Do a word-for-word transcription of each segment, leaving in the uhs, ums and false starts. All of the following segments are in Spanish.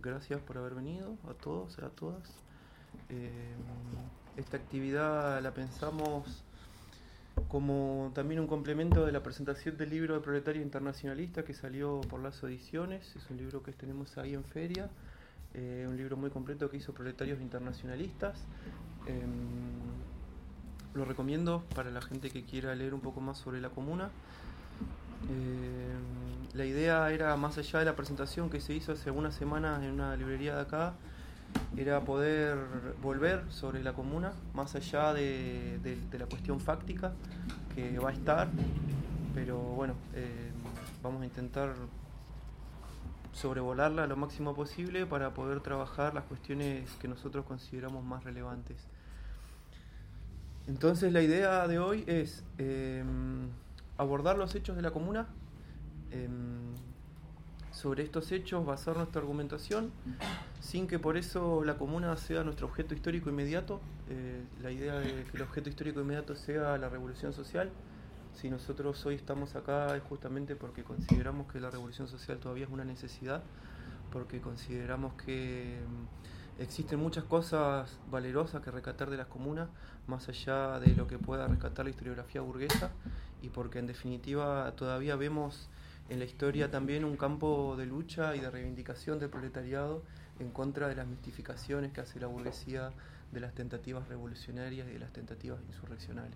gracias por haber venido a todos, a todas. Eh, esta actividad la pensamos como también un complemento de la presentación del libro de Proletario Internacionalista que salió por Lazo Ediciones. Es un libro que tenemos ahí en feria, eh, un libro muy completo que hizo Proletarios Internacionalistas. Eh, lo recomiendo para la gente que quiera leer un poco más sobre la comuna. Eh, la idea era, más allá de la presentación que se hizo hace algunas semanas en una librería de acá, era poder volver sobre la comuna, más allá de, de, de la cuestión fáctica que va a estar, pero bueno, eh, vamos a intentar sobrevolarla lo máximo posible para poder trabajar las cuestiones que nosotros consideramos más relevantes. Entonces la idea de hoy es eh, abordar los hechos de la comuna, eh, sobre estos hechos basar nuestra argumentación, sin que por eso la comuna sea nuestro objeto histórico inmediato. Eh, la idea de que el objeto histórico inmediato sea la revolución social. Si nosotros hoy estamos acá es justamente porque consideramos que la revolución social todavía es una necesidad, porque consideramos que existen muchas cosas valerosas que rescatar de las comunas, más allá de lo que pueda rescatar la historiografía burguesa, y porque en definitiva todavía vemos en la historia también un campo de lucha y de reivindicación del proletariado en contra de las mistificaciones que hace la burguesía de las tentativas revolucionarias y de las tentativas insurreccionales.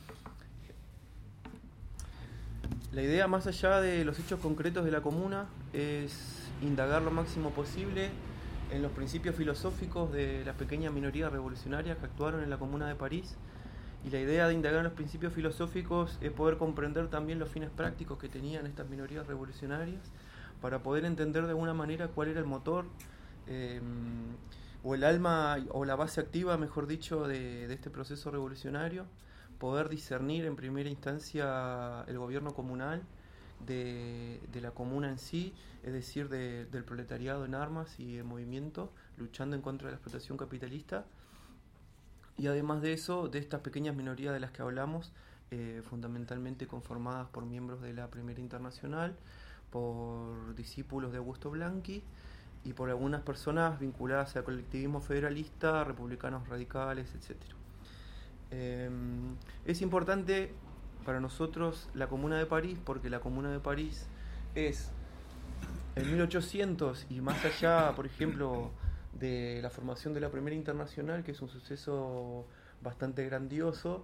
La idea, más allá de los hechos concretos de la comuna, es indagar lo máximo posible en los principios filosóficos de las pequeñas minorías revolucionarias que actuaron en la Comuna de París. Y la idea de indagar en los principios filosóficos es poder comprender también los fines prácticos que tenían estas minorías revolucionarias, para poder entender de alguna manera cuál era el motor eh, o el alma o la base activa, mejor dicho, de, de este proceso revolucionario, poder discernir en primera instancia el gobierno comunal de, de la comuna en sí, es decir, de, del proletariado en armas y en movimiento, luchando en contra de la explotación capitalista. Y además de eso, de estas pequeñas minorías de las que hablamos, eh, fundamentalmente conformadas por miembros de la Primera Internacional, por discípulos de Augusto Blanqui y por algunas personas vinculadas al colectivismo federalista, republicanos radicales, etcétera. Eh, es importante para nosotros la Comuna de París porque la Comuna de París es en mil ochocientos y más allá, por ejemplo, de la formación de la Primera Internacional, que es un suceso bastante grandioso,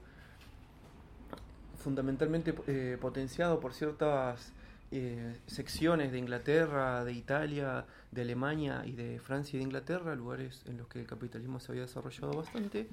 fundamentalmente eh, potenciado por ciertas eh, secciones de Inglaterra, de Italia, de Alemania y de Francia y de Inglaterra, lugares en los que el capitalismo se había desarrollado bastante.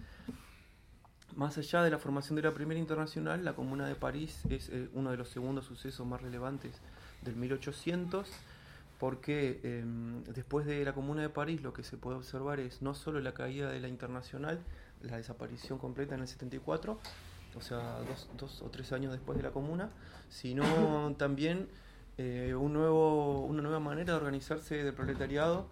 Más allá de la formación de la Primera Internacional, la Comuna de París es eh, uno de los segundos sucesos más relevantes del mil ochocientos, porque eh, después de la Comuna de París lo que se puede observar es no solo la caída de la Internacional, la desaparición completa en el setenta y cuatro, o sea, dos, dos o tres años después de la Comuna, sino también eh, un nuevo, una nueva manera de organizarse del proletariado.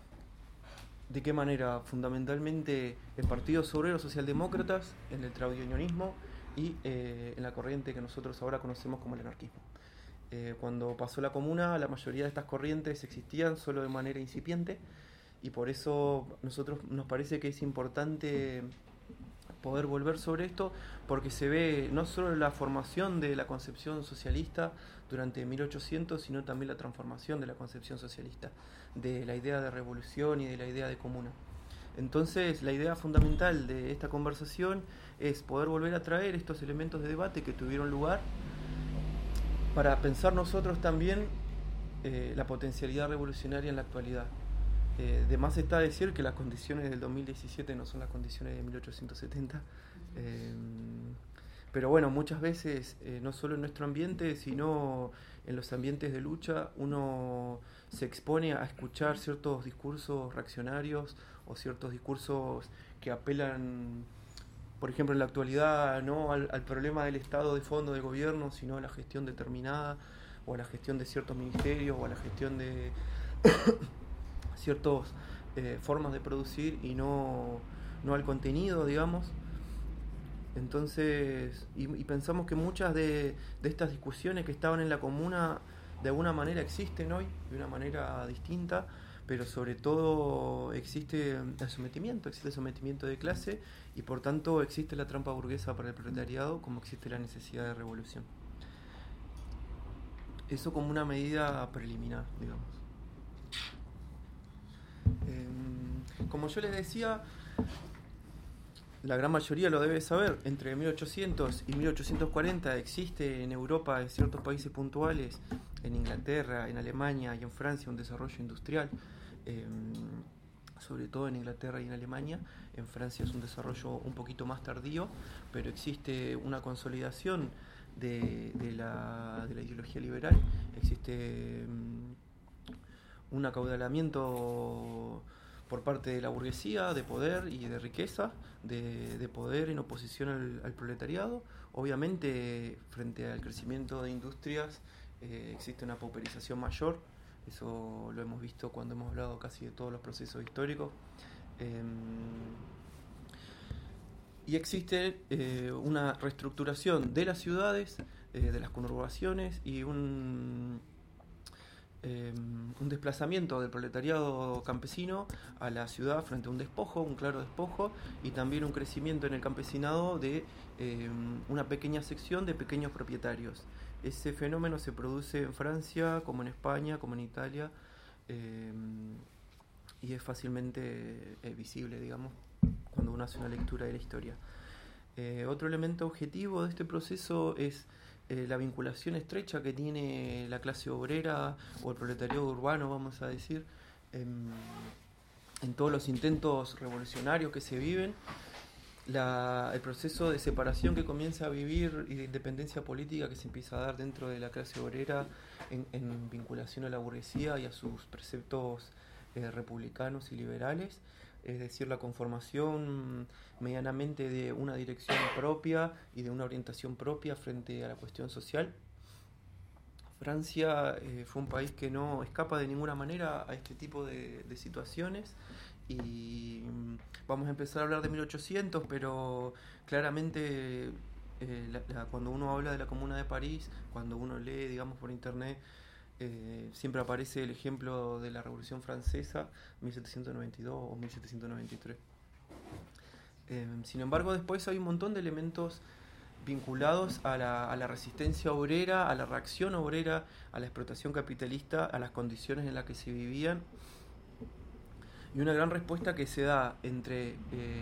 ¿De qué manera? Fundamentalmente en partidos obreros socialdemócratas, en el tradicionalismo y eh, en la corriente que nosotros ahora conocemos como el anarquismo. Eh, cuando pasó la comuna, la mayoría de estas corrientes existían solo de manera incipiente, y por eso nosotros nos parece que es importante poder volver sobre esto, porque se ve no solo la formación de la concepción socialista durante mil ochocientos, sino también la transformación de la concepción socialista, de la idea de revolución y de la idea de comuna. Entonces, la idea fundamental de esta conversación es poder volver a traer estos elementos de debate que tuvieron lugar, para pensar nosotros también eh, la potencialidad revolucionaria en la actualidad. Eh, de más está decir que las condiciones del dos mil diecisiete no son las condiciones de mil ochocientos setenta, eh, pero bueno, muchas veces, eh, no solo en nuestro ambiente, sino en los ambientes de lucha, uno se expone a escuchar ciertos discursos reaccionarios o ciertos discursos que apelan, por ejemplo, en la actualidad, no al, al problema del estado de fondo del gobierno, sino a la gestión determinada, o a la gestión de ciertos ministerios, o a la gestión de ciertas eh, formas de producir, y no, no al contenido, digamos. Entonces, y, y pensamos que muchas de, de estas discusiones que estaban en la comuna, de alguna manera existen hoy, de una manera distinta, pero sobre todo existe el sometimiento, existe el sometimiento de clase y por tanto existe la trampa burguesa para el proletariado como existe la necesidad de revolución. Eso como una medida preliminar, digamos. Eh, como yo les decía, la gran mayoría lo debe saber, entre mil ochocientos y mil ochocientos cuarenta existe en Europa, en ciertos países puntuales, en Inglaterra, en Alemania y en Francia, un desarrollo industrial, eh, sobre todo en Inglaterra y en Alemania. En Francia es un desarrollo un poquito más tardío, pero existe una consolidación de, de, la, de la ideología liberal, existe um, un acaudalamiento por parte de la burguesía, de poder y de riqueza, de, de poder en oposición al, al proletariado. Obviamente, frente al crecimiento de industrias, eh, existe una pauperización mayor. Eso lo hemos visto cuando hemos hablado casi de todos los procesos históricos. Eh, y existe eh, una reestructuración de las ciudades, eh, de las conurbaciones y un... Eh, un desplazamiento del proletariado campesino a la ciudad frente a un despojo, un claro despojo, y también un crecimiento en el campesinado de eh, una pequeña sección de pequeños propietarios. Ese fenómeno se produce en Francia, como en España, como en Italia, eh, y es fácilmente eh, visible, digamos, cuando uno hace una lectura de la historia. Eh, otro elemento objetivo de este proceso es Eh, la vinculación estrecha que tiene la clase obrera o el proletariado urbano, vamos a decir, en, en todos los intentos revolucionarios que se viven, la, el proceso de separación que comienza a vivir y de independencia política que se empieza a dar dentro de la clase obrera en, en vinculación a la burguesía y a sus preceptos eh, republicanos y liberales, es decir, la conformación medianamente de una dirección propia y de una orientación propia frente a la cuestión social. Francia eh, fue un país que no escapa de ninguna manera a este tipo de, de situaciones y vamos a empezar a hablar de mil ochocientos, pero claramente eh, la, la, cuando uno habla de la Comuna de París, cuando uno lee, digamos, por internet, Eh, siempre aparece el ejemplo de la Revolución Francesa, mil setecientos noventa y dos o mil setecientos noventa y tres. Eh, sin embargo, después hay un montón de elementos vinculados a la, a la resistencia obrera, a la reacción obrera, a la explotación capitalista, a las condiciones en las que se vivían, y una gran respuesta que se da entre eh,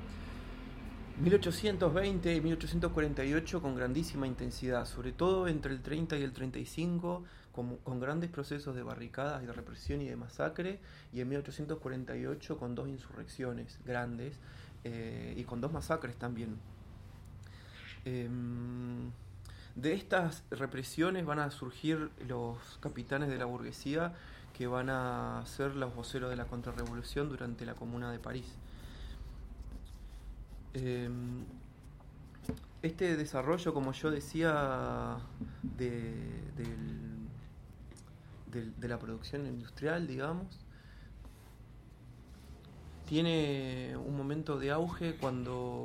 mil ochocientos veinte y mil ochocientos cuarenta y ocho con grandísima intensidad, sobre todo entre el treinta y el treinta y cinco, con, con grandes procesos de barricadas y de represión y de masacre, y en mil ochocientos cuarenta y ocho con dos insurrecciones grandes eh, y con dos masacres también. Eh, de estas represiones van a surgir los capitanes de la burguesía que van a ser los voceros de la contrarrevolución durante la Comuna de París. Eh, este desarrollo, como yo decía, de, del, de, de la producción industrial, digamos, tiene un momento de auge cuando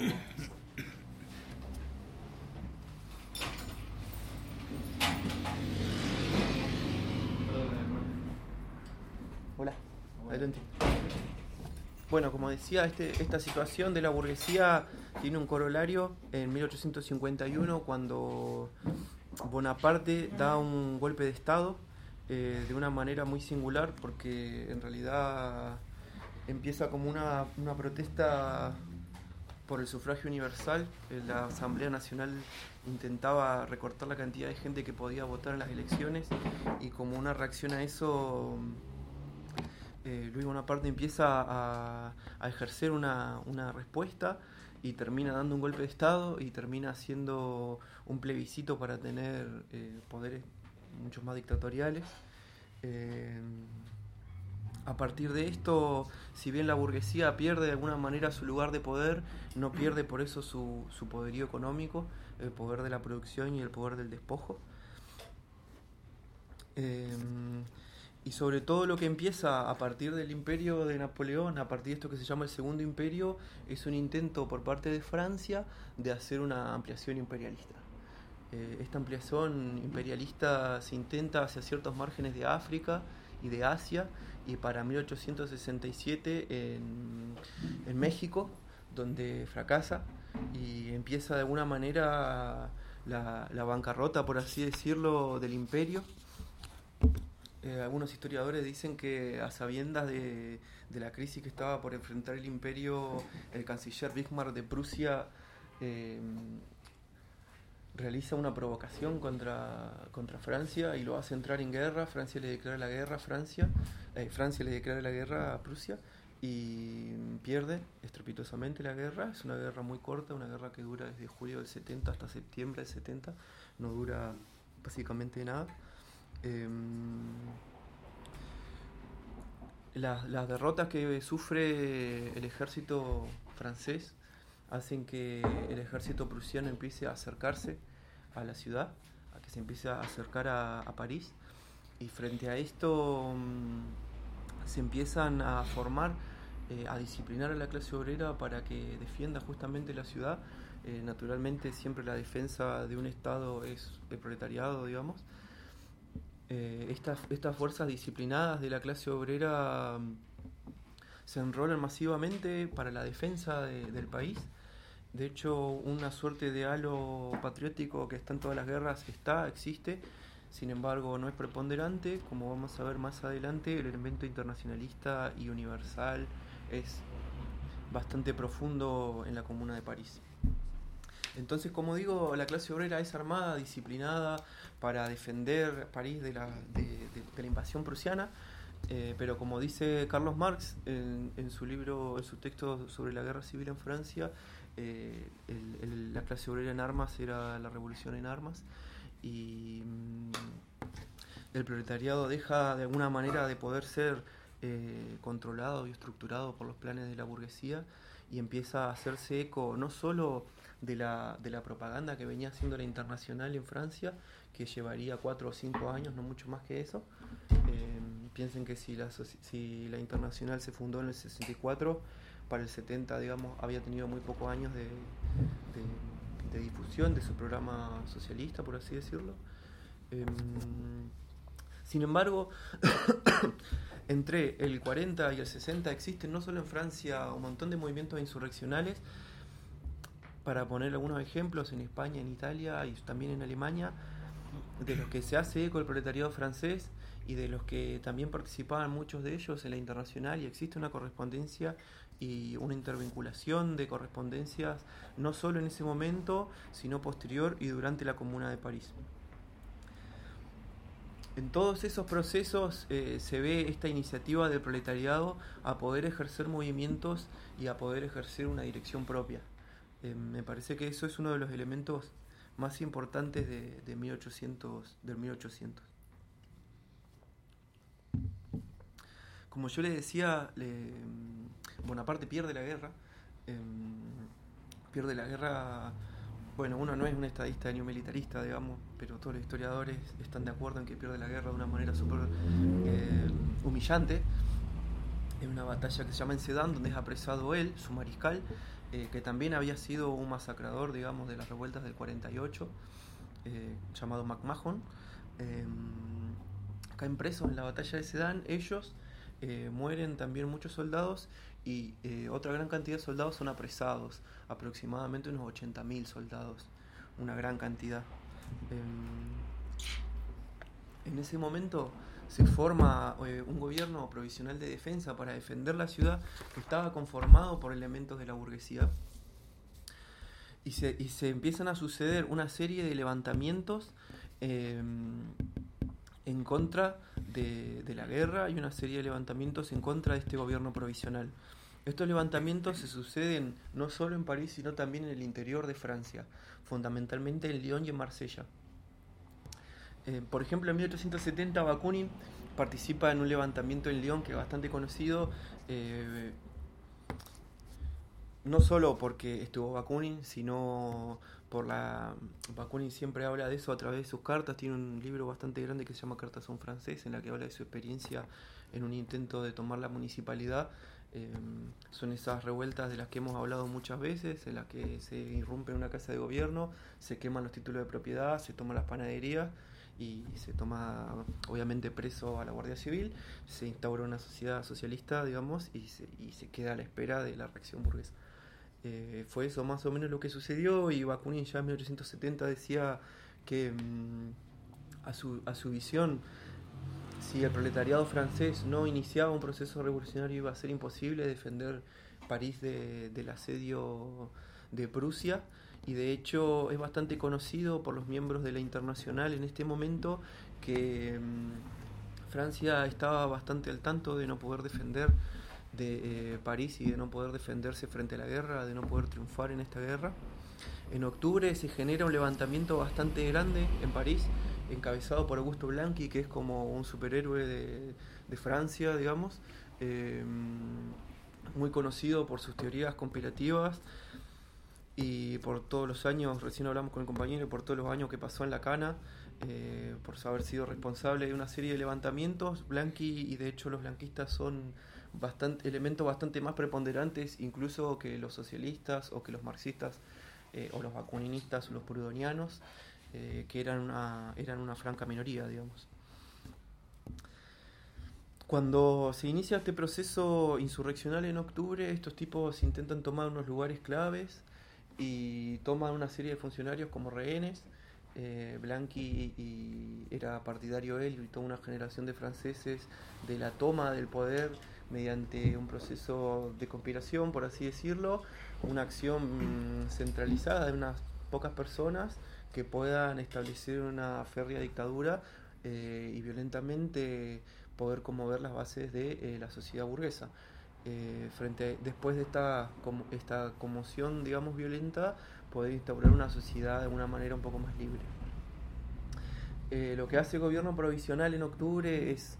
hola, adelante. Bueno, como decía, este, esta situación de la burguesía tiene un corolario en mil ochocientos cincuenta y uno, cuando Bonaparte da un golpe de Estado eh, de una manera muy singular, porque en realidad empieza como una, una protesta por el sufragio universal. La Asamblea Nacional intentaba recortar la cantidad de gente que podía votar en las elecciones, y como una reacción a eso, Eh, Luis Bonaparte empieza a, a ejercer una, una respuesta y termina dando un golpe de Estado y termina haciendo un plebiscito para tener eh, poderes mucho más dictatoriales. Eh, a partir de esto, si bien la burguesía pierde de alguna manera su lugar de poder, no pierde por eso su, su poderío económico, el poder de la producción y el poder del despojo. Eh, Y sobre todo lo que empieza a partir del imperio de Napoleón, a partir de esto que se llama el Segundo Imperio, es un intento por parte de Francia de hacer una ampliación imperialista. Eh, esta ampliación imperialista se intenta hacia ciertos márgenes de África y de Asia, y para mil ochocientos sesenta y siete en, en México, donde fracasa y empieza de alguna manera la, la bancarrota, por así decirlo, del imperio. Eh, algunos historiadores dicen que a sabiendas de, de la crisis que estaba por enfrentar el imperio, el canciller Bismarck de Prusia eh, realiza una provocación contra, contra Francia y lo hace entrar en guerra. Francia le declara la guerra a Francia, eh, Francia le declara la guerra a Prusia y pierde estrepitosamente la guerra. Es una guerra muy corta, una guerra que dura desde julio del setenta hasta septiembre del setenta, no dura básicamente nada. Eh, las, las derrotas que sufre el ejército francés hacen que el ejército prusiano empiece a acercarse a la ciudad, a que se empiece a acercar a, a París, y frente a esto mmm, se empiezan a formar, eh, a disciplinar a la clase obrera para que defienda justamente la ciudad. Eh, naturalmente siempre la defensa de un Estado es el proletariado, digamos. Eh, estas, estas fuerzas disciplinadas de la clase obrera mmm, se enrolan masivamente para la defensa de, del país. De hecho, una suerte de halo patriótico que está en todas las guerras está, existe, sin embargo no es preponderante. Como vamos a ver más adelante, el elemento internacionalista y universal es bastante profundo en la Comuna de París. Entonces, como digo, la clase obrera es armada, disciplinada para defender París de la, de, de, de la invasión prusiana. Eh, pero como dice Carlos Marx en, en su libro, en su texto sobre la guerra civil en Francia, eh, el, el, la clase obrera en armas era la revolución en armas, y mmm, el proletariado deja de alguna manera de poder ser eh, controlado y estructurado por los planes de la burguesía y empieza a hacerse eco no solo de la, de la propaganda que venía haciendo la Internacional en Francia, que llevaría cuatro o cinco años, no mucho más que eso. Eh, piensen que si la, si la Internacional se fundó en el sesenta y cuatro, para el setenta, digamos, había tenido muy pocos años de, de, de difusión de su programa socialista, por así decirlo. Eh, sin embargo, entre el cuarenta y el sesenta existen no solo en Francia un montón de movimientos insurreccionales. Para poner algunos ejemplos, en España, en Italia y también en Alemania, de los que se hace eco el proletariado francés y de los que también participaban muchos de ellos en la Internacional, y existe una correspondencia y una intervinculación de correspondencias no solo en ese momento, sino posterior y durante la Comuna de París. En todos esos procesos eh, se ve esta iniciativa del proletariado a poder ejercer movimientos y a poder ejercer una dirección propia. Eh, me parece que eso es uno de los elementos más importantes de, de mil ochocientos, del mil ochocientos. Como yo le decía, le, Bonaparte pierde la guerra. Eh, pierde la guerra. Bueno, uno no es un estadista ni un militarista, digamos, pero todos los historiadores están de acuerdo en que pierde la guerra de una manera súper eh, humillante. En una batalla que se llama en Sedan, donde es apresado él, su mariscal, eh, que también había sido un masacrador, digamos, de las revueltas del cuarenta y ocho, eh, llamado MacMahon. Eh, caen presos en la batalla de Sedan, ellos, eh, mueren también muchos soldados, y eh, otra gran cantidad de soldados son apresados, aproximadamente unos ochenta mil soldados, una gran cantidad. Eh, en ese momento se forma eh, un gobierno provisional de defensa para defender la ciudad, que estaba conformado por elementos de la burguesía, y se, y se empiezan a suceder una serie de levantamientos eh, en contra de, de la guerra, y una serie de levantamientos en contra de este gobierno provisional. Estos levantamientos se suceden no solo en París, sino también en el interior de Francia, fundamentalmente en Lyon y en Marsella. Eh, por ejemplo, en mil ochocientos setenta Bakunin participa en un levantamiento en Lyon que es bastante conocido, eh, no solo porque estuvo Bakunin, sino por la... Bakunin siempre habla de eso a través de sus cartas. Tiene un libro bastante grande que se llama Cartas a un francés, en la que habla de su experiencia en un intento de tomar la municipalidad. Eh, son esas revueltas de las que hemos hablado muchas veces, en las que se irrumpe en una casa de gobierno, se queman los títulos de propiedad, se toman las panaderías, y se toma obviamente preso a la Guardia Civil, se instaura una sociedad socialista, digamos, y se, y se queda a la espera de la reacción burguesa. Eh, fue eso más o menos lo que sucedió, y Bakunin ya en mil ochocientos setenta decía que mmm, a, su, a su visión, si el proletariado francés no iniciaba un proceso revolucionario, iba a ser imposible defender París de, del asedio de Prusia, y de hecho es bastante conocido por los miembros de la Internacional en este momento que mmm, Francia estaba bastante al tanto de no poder defender de eh, París y de no poder defenderse frente a la guerra, de no poder triunfar en esta guerra. En octubre se genera un levantamiento bastante grande en París, encabezado por Augusto Blanqui, que es como un superhéroe de, de Francia, digamos, eh, muy conocido por sus teorías conspirativas y por todos los años, recién hablamos con el compañero, por todos los años que pasó en la cana, eh, por haber sido responsable de una serie de levantamientos. Blanqui, y de hecho los blanquistas son bastante, elementos bastante más preponderantes incluso que los socialistas o que los marxistas, eh, o los bakuninistas o los proudhonianos, eh, que eran una, eran una franca minoría, digamos. Cuando se inicia este proceso insurreccional en octubre, estos tipos intentan tomar unos lugares claves y toman una serie de funcionarios como rehenes. Eh, Blanqui y era partidario él y toda una generación de franceses de la toma del poder mediante un proceso de conspiración, por así decirlo, una acción mmm, centralizada de unas pocas personas que puedan establecer una férrea dictadura eh, y violentamente poder conmover las bases de eh, la sociedad burguesa. Eh, frente después de esta, como, esta conmoción, digamos, violenta, poder instaurar una sociedad de una manera un poco más libre. Eh, lo que hace el gobierno provisional en octubre es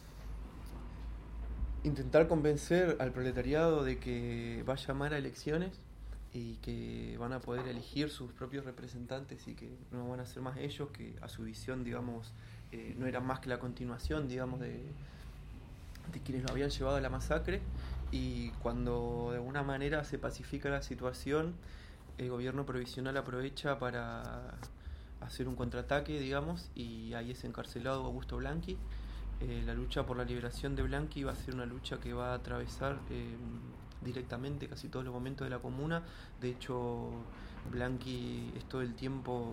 intentar convencer al proletariado de que va a llamar a elecciones y que van a poder elegir sus propios representantes y que no van a ser más ellos, que a su visión, digamos, eh, no era más que la continuación, digamos, de, de quienes lo habían llevado a la masacre. Y cuando de alguna manera se pacifica la situación, el gobierno provisional aprovecha para hacer un contraataque, digamos, y ahí es encarcelado Augusto Blanqui. Eh, la lucha por la liberación de Blanqui va a ser una lucha que va a atravesar eh, directamente casi todos los momentos de la comuna. De hecho, Blanqui es todo el tiempo,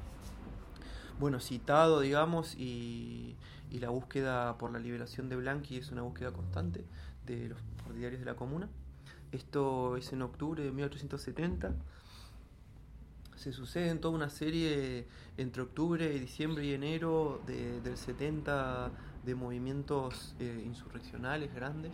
bueno, citado, digamos, y, y la búsqueda por la liberación de Blanqui es una búsqueda constante de los partidarios de la comuna. Esto es en octubre de mil ochocientos setenta. Se suceden toda una serie entre octubre, diciembre y enero de, del setenta de movimientos eh, insurreccionales grandes.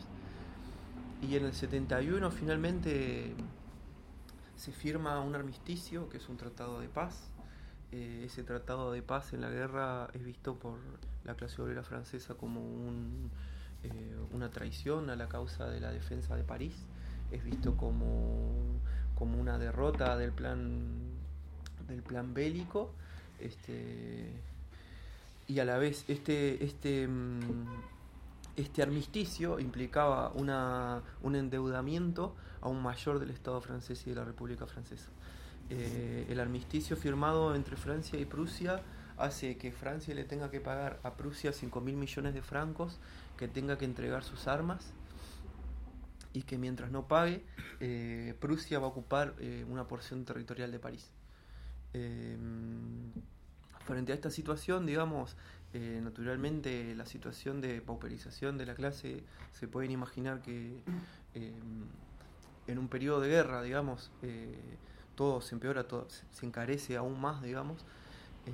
Y en el setenta y uno finalmente se firma un armisticio, que es un tratado de paz. Eh, ese tratado de paz en la guerra es visto por la clase obrera francesa como un, eh, una traición a la causa de la defensa de París. Es visto como, como una derrota del plan, del plan bélico. Este, y a la vez este, este, este armisticio implicaba una, un endeudamiento aún mayor del Estado francés y de la República Francesa. Eh, el armisticio firmado entre Francia y Prusia hace que Francia le tenga que pagar a Prusia cinco mil millones de francos, que tenga que entregar sus armas y que mientras no pague, eh, Prusia va a ocupar eh, una porción territorial de París. Eh, frente a esta situación, digamos, eh, naturalmente la situación de pauperización de la clase, se pueden imaginar que eh, en un periodo de guerra, digamos, eh, todo se empeora, todo se encarece aún más, digamos. Eh,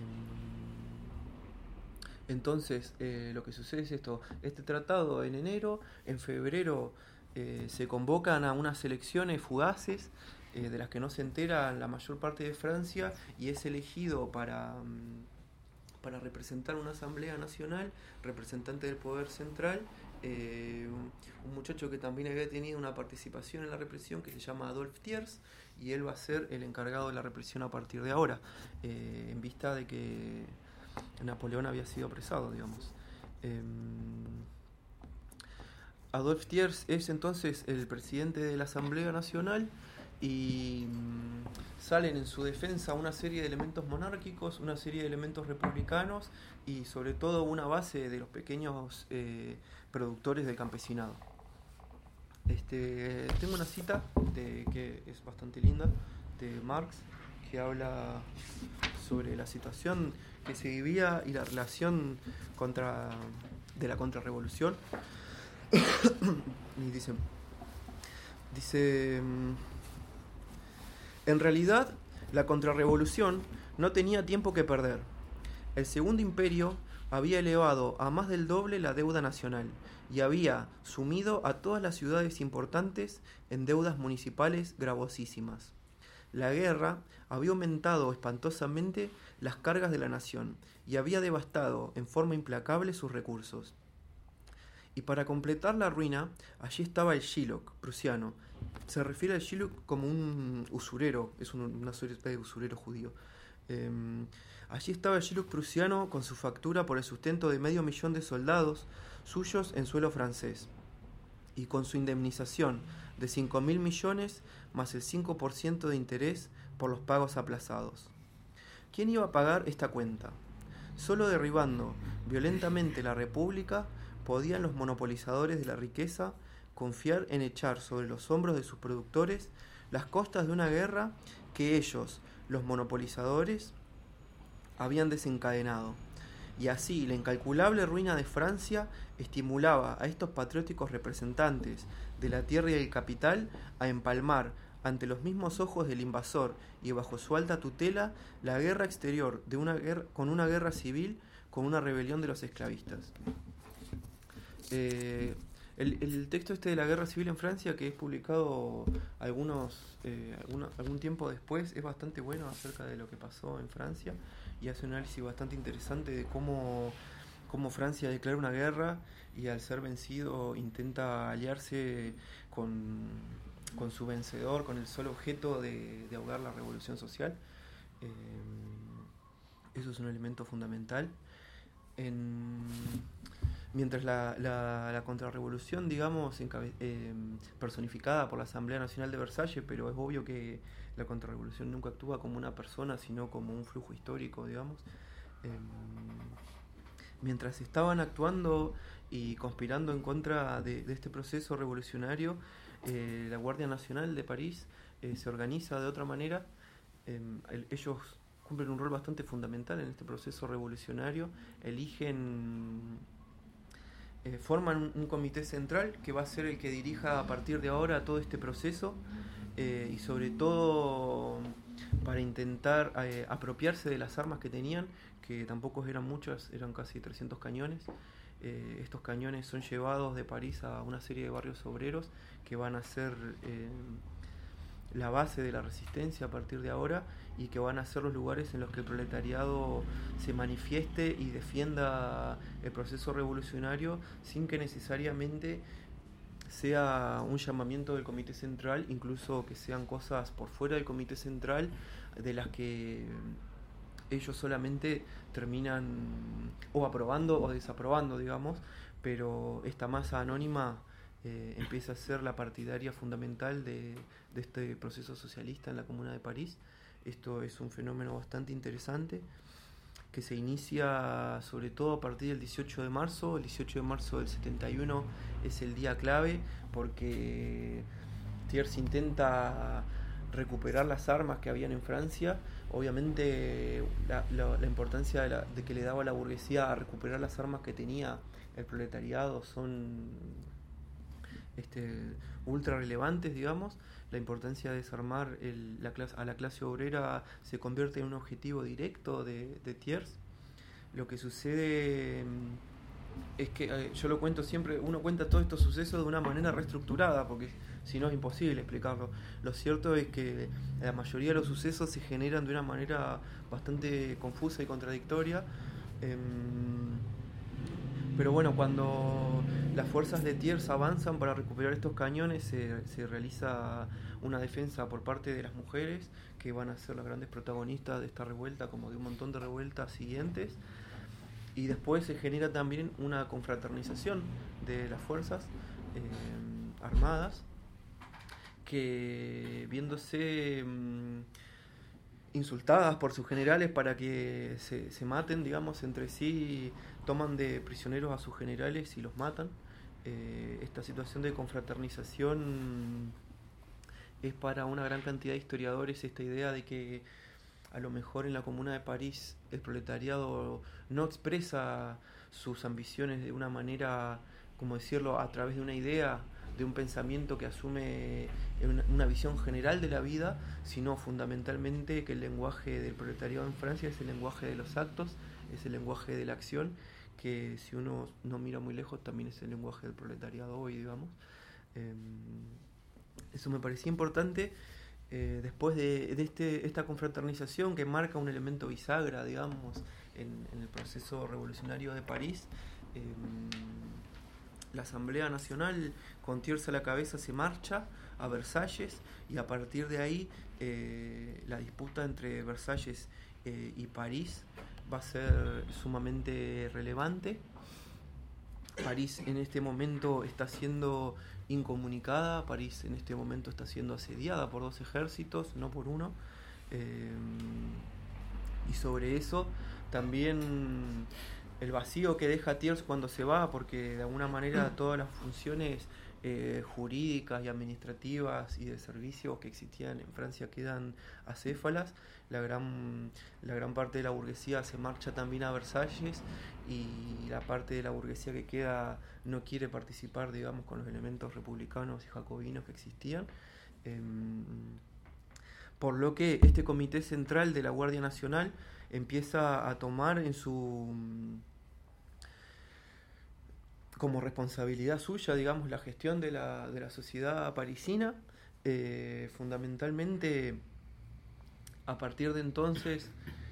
entonces, eh, lo que sucede es esto: este tratado en enero, en febrero eh, se convocan a unas elecciones fugaces, eh, de las que no se entera la mayor parte de Francia, y es elegido para, para representar una asamblea nacional, representante del poder central, eh, un muchacho que también había tenido una participación en la represión, que se llama Adolphe Thiers, y él va a ser el encargado de la represión a partir de ahora, eh, en vista de que Napoleón había sido apresado, digamos. Eh, Adolphe Thiers es entonces el presidente de la Asamblea Nacional, y mm, salen en su defensa una serie de elementos monárquicos, una serie de elementos republicanos y sobre todo una base de los pequeños eh, productores del campesinado. Este, tengo una cita de, que es bastante linda de Marx, que habla sobre la situación que se vivía y la relación contra, de la contrarrevolución. Y dice, dice, en realidad la contrarrevolución no tenía tiempo que perder. El Segundo Imperio había elevado a más del doble la deuda nacional y había sumido a todas las ciudades importantes en deudas municipales gravosísimas. La guerra había aumentado espantosamente las cargas de la nación y había devastado en forma implacable sus recursos. Y para completar la ruina, allí estaba el Shylock prusiano. Se refiere al Shylock como un usurero, es una suerte de usurero judío. Eh, allí estaba el Shylock prusiano con su factura por el sustento de medio millón de soldados suyos en suelo francés, y con su indemnización de cinco mil millones más el cinco por ciento de interés por los pagos aplazados. ¿Quién iba a pagar esta cuenta? Solo derribando violentamente la República podían los monopolizadores de la riqueza confiar en echar sobre los hombros de sus productores las costas de una guerra que ellos, los monopolizadores, habían desencadenado. Y así la incalculable ruina de Francia estimulaba a estos patrióticos representantes de la tierra y del capital a empalmar ante los mismos ojos del invasor y bajo su alta tutela la guerra exterior de una guerra, con una guerra civil, con una rebelión de los esclavistas. Eh, el, el texto este de la guerra civil en Francia, que es publicado algunos eh, alguna, algún tiempo después, es bastante bueno acerca de lo que pasó en Francia y hace un análisis bastante interesante de cómo, cómo Francia declara una guerra y al ser vencido intenta aliarse con, con su vencedor con el solo objeto de, de ahogar la revolución social. Eh, eso es un elemento fundamental. En, mientras la, la, la contrarrevolución, digamos, encabe, eh, personificada por la Asamblea Nacional de Versalles, pero es obvio que la contrarrevolución nunca actúa como una persona, sino como un flujo histórico, digamos. Eh, mientras estaban actuando y conspirando en contra de, de este proceso revolucionario, eh, la Guardia Nacional de París eh, se organiza de otra manera. Eh, el, ellos cumplen un rol bastante fundamental en este proceso revolucionario, eligen, eh, forman un, un comité central que va a ser el que dirija a partir de ahora todo este proceso, eh, y sobre todo para intentar eh, apropiarse de las armas que tenían, que tampoco eran muchas, eran casi trescientos cañones. Eh, estos cañones son llevados de París a una serie de barrios obreros que van a ser eh, la base de la resistencia a partir de ahora, y que van a ser los lugares en los que el proletariado se manifieste y defienda el proceso revolucionario sin que necesariamente sea un llamamiento del Comité Central, incluso que sean cosas por fuera del Comité Central de las que ellos solamente terminan o aprobando o desaprobando, digamos, pero esta masa anónima eh, empieza a ser la partidaria fundamental de, de este proceso socialista en la Comuna de París. Esto es un fenómeno bastante interesante que se inicia sobre todo a partir del dieciocho de marzo. El dieciocho de marzo del setenta y uno es el día clave porque Thiers intenta recuperar las armas que habían en Francia. Obviamente la, la, la importancia de, la, de que le daba la burguesía a recuperar las armas que tenía el proletariado son este, ultra relevantes, digamos. La importancia de desarmar el, la clase, a la clase obrera se convierte en un objetivo directo de, de Thiers. Lo que sucede es que, eh, yo lo cuento siempre, uno cuenta todos estos sucesos de una manera reestructurada, porque si no es imposible explicarlo. Lo cierto es que la mayoría de los sucesos se generan de una manera bastante confusa y contradictoria. Eh, pero bueno, cuando las fuerzas de Thiers avanzan para recuperar estos cañones, se, se realiza una defensa por parte de las mujeres, que van a ser las grandes protagonistas de esta revuelta, como de un montón de revueltas siguientes. Y después se genera también una confraternización de las fuerzas eh, armadas, que viéndose mmm, insultadas por sus generales para que se, se maten, digamos, entre sí, toman de prisioneros a sus generales y los matan. Eh, esta situación de confraternización es para una gran cantidad de historiadores esta idea de que a lo mejor en la Comuna de París el proletariado no expresa sus ambiciones de una manera, como decirlo, a través de una idea, de un pensamiento que asume una, una visión general de la vida, sino fundamentalmente que el lenguaje del proletariado en Francia es el lenguaje de los actos, es el lenguaje de la acción, que si uno no mira muy lejos también es el lenguaje del proletariado hoy, digamos. Eh, eso me parecía importante. Eh, después de, de este, esta confraternización que marca un elemento bisagra, digamos, en, en el proceso revolucionario de París, eh, la Asamblea Nacional, con Thiers a la cabeza, se marcha a Versalles, y a partir de ahí eh, la disputa entre Versalles eh, y París va a ser sumamente relevante. París en este momento está siendo incomunicada, París en este momento está siendo asediada por dos ejércitos, no por uno, eh, y sobre eso también el vacío que deja Thiers cuando se va, porque de alguna manera todas las funciones eh, jurídicas y administrativas y de servicio que existían en Francia quedan acéfalas. La gran, la gran parte de la burguesía se marcha también a Versalles, y la parte de la burguesía que queda no quiere participar, digamos, con los elementos republicanos y jacobinos que existían. Eh, por lo que este Comité Central de la Guardia Nacional empieza a tomar en su como responsabilidad suya, digamos, la gestión de la, de la sociedad parisina. Eh, fundamentalmente, a partir de entonces,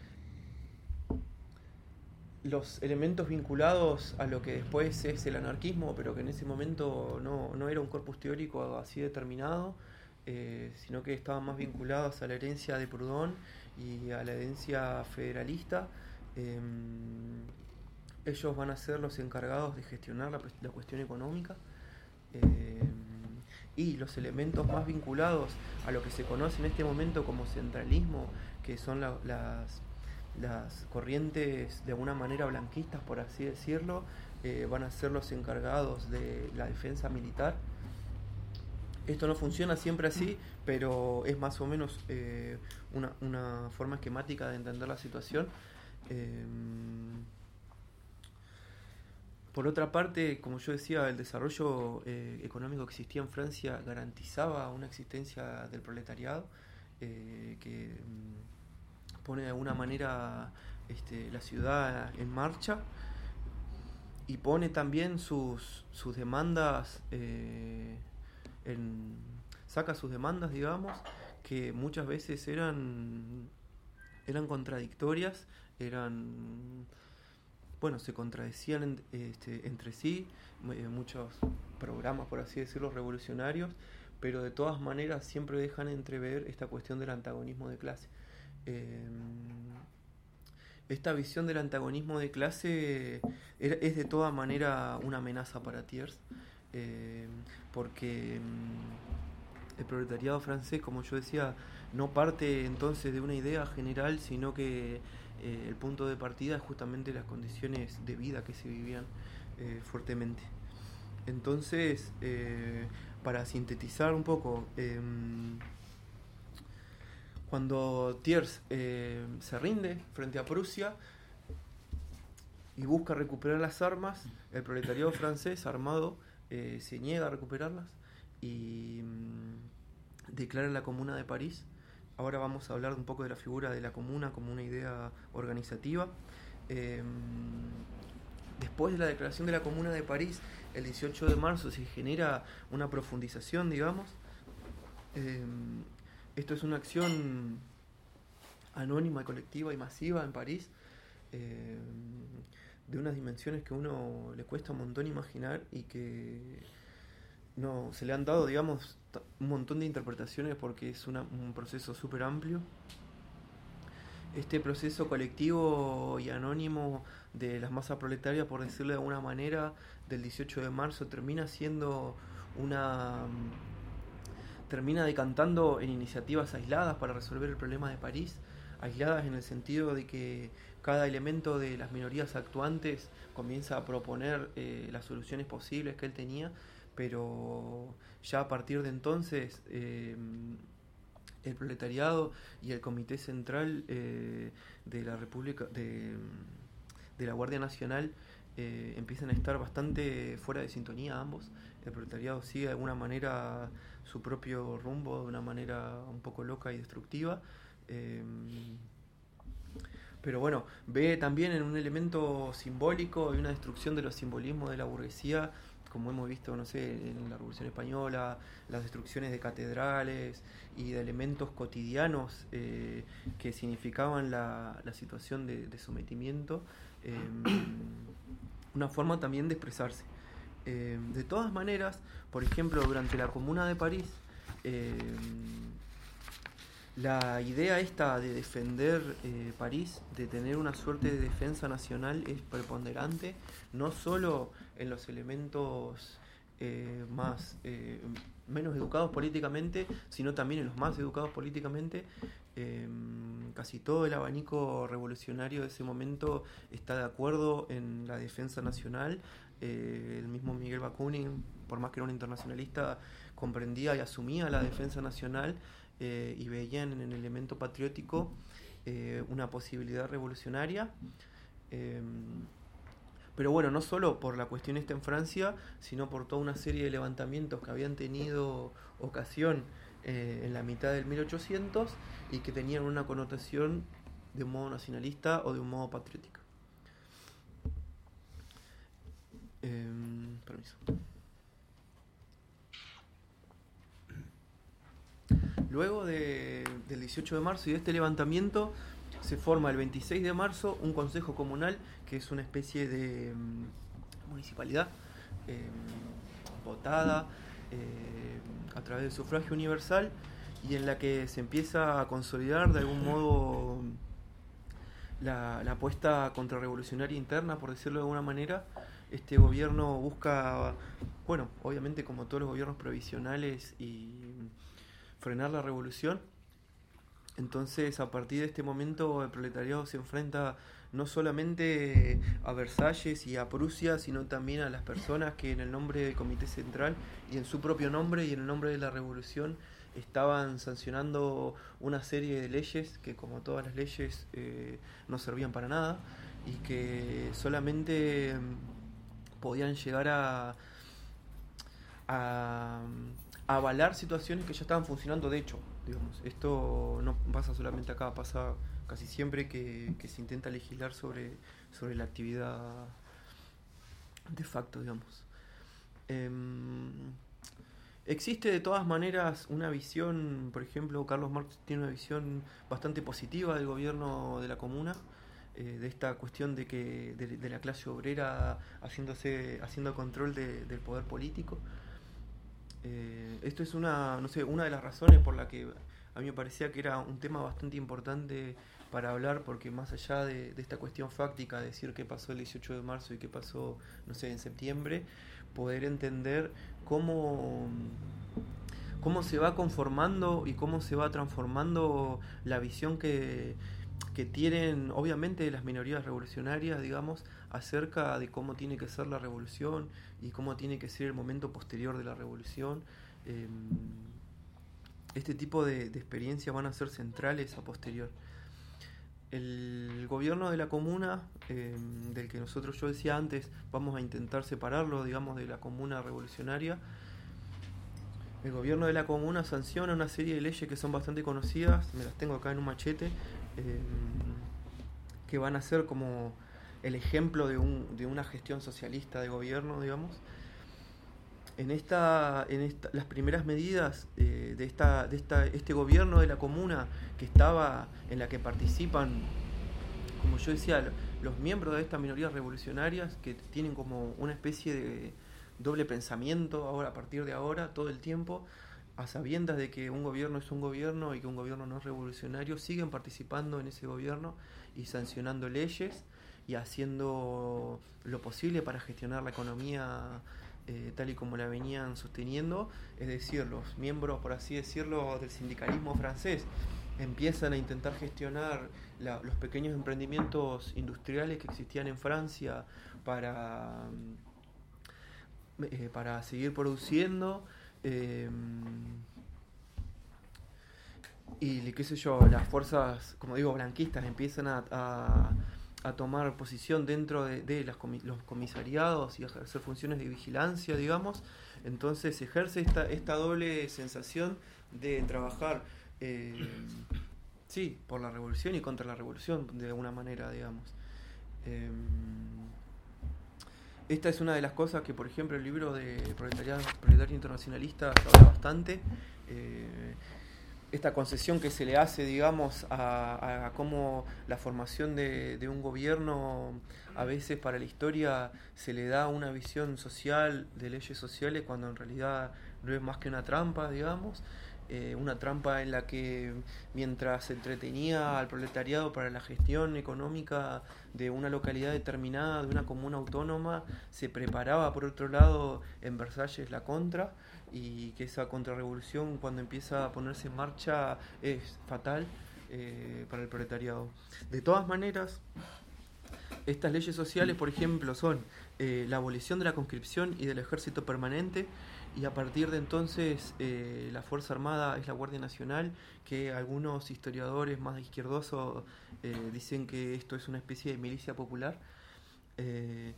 los elementos vinculados a lo que después es el anarquismo, pero que en ese momento no, no era un corpus teórico así determinado, eh, sino que estaban más vinculados a la herencia de Proudhon y a la herencia federalista. Eh, ellos van a ser los encargados de gestionar la, la cuestión económica, eh, y los elementos más vinculados a lo que se conoce en este momento como centralismo, que son la, las, las corrientes de alguna manera blanquistas, por así decirlo, eh, van a ser los encargados de la defensa militar. Esto no funciona siempre así, pero es más o menos eh, una, una forma esquemática de entender la situación. Eh, por otra parte, como yo decía, el desarrollo eh, económico que existía en Francia garantizaba una existencia del proletariado, eh, que mm, pone de alguna manera este, la ciudad en marcha, y pone también sus, sus demandas... Eh, En, saca sus demandas, digamos, que muchas veces eran eran contradictorias, eran bueno, se contradecían en, este, entre sí, eh, muchos programas, por así decirlo, revolucionarios, pero de todas maneras siempre dejan entrever esta cuestión del antagonismo de clase. Eh, esta visión del antagonismo de clase era, es de toda manera una amenaza para Thiers. Eh, porque mm, el proletariado francés, como yo decía, no parte entonces de una idea general, sino que eh, el punto de partida es justamente las condiciones de vida que se vivían eh, fuertemente. Entonces, eh, para sintetizar un poco, eh, cuando Thiers eh, se rinde frente a Prusia y busca recuperar las armas, el proletariado francés armado Eh, se niega a recuperarlas y mmm, declara la Comuna de París. Ahora vamos a hablar un poco de la figura de la Comuna como una idea organizativa. Eh, después de la declaración de la Comuna de París, el dieciocho de marzo se genera una profundización, digamos. Eh, esto es una acción anónima, colectiva y masiva en París, eh, de unas dimensiones que a uno le cuesta un montón imaginar, y que no se le han dado, digamos, un montón de interpretaciones porque es una, un proceso súper amplio. Este proceso colectivo y anónimo de las masas proletarias, por decirlo de alguna manera, del dieciocho de marzo termina siendo una termina decantando en iniciativas aisladas para resolver el problema de París, aisladas en el sentido de que cada elemento de las minorías actuantes comienza a proponer eh, las soluciones posibles que él tenía, pero ya a partir de entonces eh, el proletariado y el Comité Central eh, de la República de, de la Guardia Nacional eh, empiezan a estar bastante fuera de sintonía ambos. El proletariado sigue de alguna manera su propio rumbo de una manera un poco loca y destructiva. Eh, pero bueno, ve también en un elemento simbólico y una destrucción de los simbolismos de la burguesía, como hemos visto, no sé, en la Revolución Española, las destrucciones de catedrales y de elementos cotidianos eh, que significaban la, la situación de, de sometimiento, eh, una forma también de expresarse. Eh, de todas maneras, por ejemplo, durante la Comuna de París, eh, la idea esta de defender eh, París, de tener una suerte de defensa nacional, es preponderante, no solo en los elementos eh, más eh, menos educados políticamente, sino también en los más educados políticamente. Eh, casi todo el abanico revolucionario de ese momento está de acuerdo en la defensa nacional. Eh, el mismo Miguel Bakunin, por más que era un internacionalista, comprendía y asumía la defensa nacional. Eh, y veían en el elemento patriótico eh, una posibilidad revolucionaria. Eh, pero bueno, no solo por la cuestión esta en Francia, sino por toda una serie de levantamientos que habían tenido ocasión eh, en la mitad del mil ochocientos y que tenían una connotación de un modo nacionalista o de un modo patriótico. Eh, permiso. Luego de, del dieciocho de marzo y de este levantamiento, se forma el veintiséis de marzo un consejo comunal, que es una especie de um, municipalidad eh, votada eh, a través del sufragio universal, y en la que se empieza a consolidar de algún modo la, la apuesta contrarrevolucionaria interna, por decirlo de alguna manera. Este gobierno busca, bueno, obviamente como todos los gobiernos provisionales, y frenar la revolución. Entonces, a partir de este momento, el proletariado se enfrenta no solamente a Versalles y a Prusia, sino también a las personas que en el nombre del Comité Central y en su propio nombre y en el nombre de la revolución estaban sancionando una serie de leyes que, como todas las leyes, eh, no servían para nada y que solamente podían llegar a, a a avalar situaciones que ya estaban funcionando de hecho, digamos. Esto no pasa solamente acá, pasa casi siempre que, que se intenta legislar sobre, sobre la actividad de facto, digamos. Eh, existe de todas maneras una visión, por ejemplo, Carlos Marx tiene una visión bastante positiva del gobierno de la Comuna, eh, de esta cuestión de que de, de la clase obrera haciéndose haciendo control de, del poder político. Eh, esto es una, no sé, una de las razones por la que a mí me parecía que era un tema bastante importante para hablar, porque más allá de, de esta cuestión fáctica, de decir qué pasó el dieciocho de marzo y qué pasó, no sé, en septiembre, poder entender cómo, cómo se va conformando y cómo se va transformando la visión que, que tienen, obviamente, las minorías revolucionarias, digamos, acerca de cómo tiene que ser la revolución y cómo tiene que ser el momento posterior de la revolución. Eh, este tipo de, de experiencias van a ser centrales a posterior. El gobierno de la Comuna, eh, del que nosotros, yo decía antes, vamos a intentar separarlo, digamos, de la Comuna revolucionaria. El gobierno de la Comuna sanciona una serie de leyes que son bastante conocidas, me las tengo acá en un machete, eh, que van a ser como el ejemplo de, un, de una gestión socialista de gobierno, digamos. En esta, en esta, las primeras medidas eh, de, esta, de esta, este gobierno de la Comuna, que estaba, en la que participan, como yo decía, los miembros de estas minorías revolucionarias, que tienen como una especie de doble pensamiento ahora, a partir de ahora, todo el tiempo, a sabiendas de que un gobierno es un gobierno y que un gobierno no es revolucionario, siguen participando en ese gobierno y sancionando leyes y haciendo lo posible para gestionar la economía eh, tal y como la venían sosteniendo, es decir, los miembros, por así decirlo, del sindicalismo francés empiezan a intentar gestionar la, los pequeños emprendimientos industriales que existían en Francia para, eh, para seguir produciendo. Eh, y qué sé yo, las fuerzas, como digo, blanquistas empiezan a, a, a tomar posición dentro de, de las comi- los comisariados y a ejercer funciones de vigilancia, digamos. Entonces se ejerce esta, esta doble sensación de trabajar, eh, sí, por la revolución y contra la revolución, de alguna manera, digamos. Eh, esta es una de las cosas que, por ejemplo, el libro de Proletariado, Proletario Internacionalista habla bastante. Eh, esta concesión que se le hace, digamos, a, a cómo la formación de, de un gobierno a veces para la historia se le da una visión social de leyes sociales cuando en realidad no es más que una trampa, digamos. Eh, una trampa en la que mientras se entretenía al proletariado para la gestión económica de una localidad determinada, de una comuna autónoma, se preparaba por otro lado en Versalles la contra, y que esa contrarrevolución cuando empieza a ponerse en marcha es fatal eh, para el proletariado. De todas maneras, estas leyes sociales, por ejemplo, son eh, la abolición de la conscripción y del ejército permanente, y a partir de entonces eh, la Fuerza Armada es la Guardia Nacional, que algunos historiadores más izquierdosos eh, dicen que esto es una especie de milicia popular. Eh,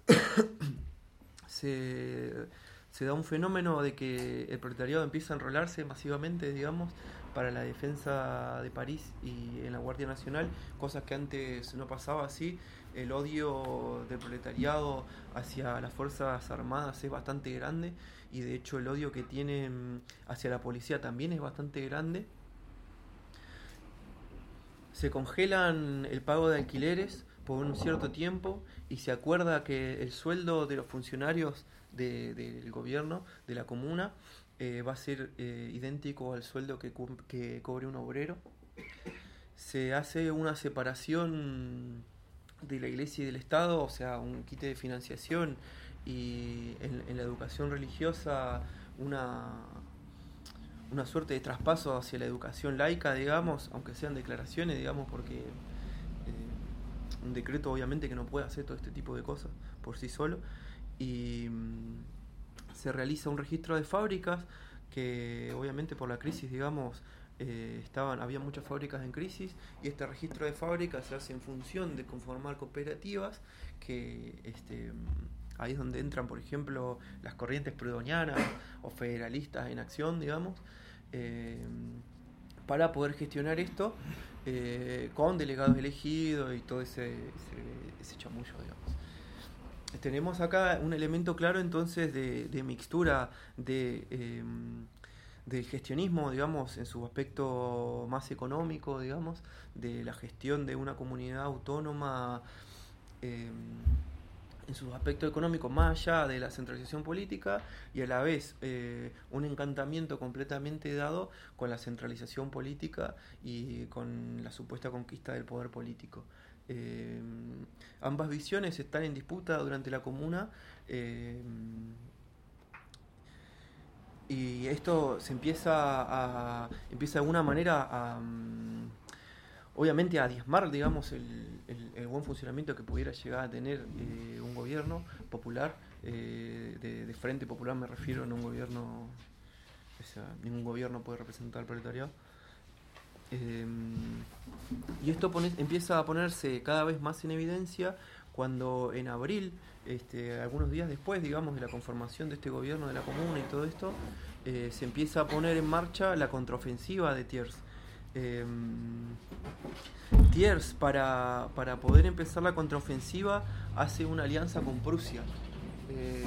se, se da un fenómeno de que el proletariado empieza a enrolarse masivamente, digamos, para la defensa de París y en la Guardia Nacional, cosas que antes no pasaba así. El odio del proletariado hacia las Fuerzas Armadas es bastante grande, y de hecho el odio que tienen hacia la policía también es bastante grande. Se congelan el pago de alquileres por un cierto tiempo, y se acuerda que el sueldo de los funcionarios de, de, del gobierno, de la comuna, eh, va a ser eh, idéntico al sueldo que, que cobre un obrero. Se hace una separación de la iglesia y del Estado, o sea, un quite de financiación, y en, en la educación religiosa una, una suerte de traspaso hacia la educación laica, digamos, aunque sean declaraciones, digamos, porque eh, un decreto obviamente que no puede hacer todo este tipo de cosas por sí solo. Y mm, se realiza un registro de fábricas que obviamente por la crisis, digamos, eh, estaban, había muchas fábricas en crisis, y este registro de fábricas se hace en función de conformar cooperativas que este, ahí es donde entran, por ejemplo, las corrientes proudhonianas o federalistas en acción, digamos, eh, para poder gestionar esto eh, con delegados elegidos y todo ese, ese, ese chamullo, digamos. Tenemos acá un elemento claro entonces de, de mixtura de, eh, de gestionismo, digamos, en su aspecto más económico, digamos, de la gestión de una comunidad autónoma eh, en su aspecto económico más allá de la centralización política, y a la vez eh, un encantamiento completamente dado con la centralización política y con la supuesta conquista del poder político. Eh, ambas visiones están en disputa durante la comuna, eh, y esto se empieza a empieza de alguna manera a um, obviamente a diezmar, digamos, el, el, el buen funcionamiento que pudiera llegar a tener eh, un gobierno popular, eh, de, de frente popular me refiero, no un gobierno, o sea, ningún gobierno puede representar al proletariado. Eh, y esto pone, empieza a ponerse cada vez más en evidencia cuando en abril, este, algunos días después, digamos, de la conformación de este gobierno de la comuna y todo esto, eh, se empieza a poner en marcha la contraofensiva de Thiers. Eh, Thiers, para, para poder empezar la contraofensiva, hace una alianza con Prusia. Eh,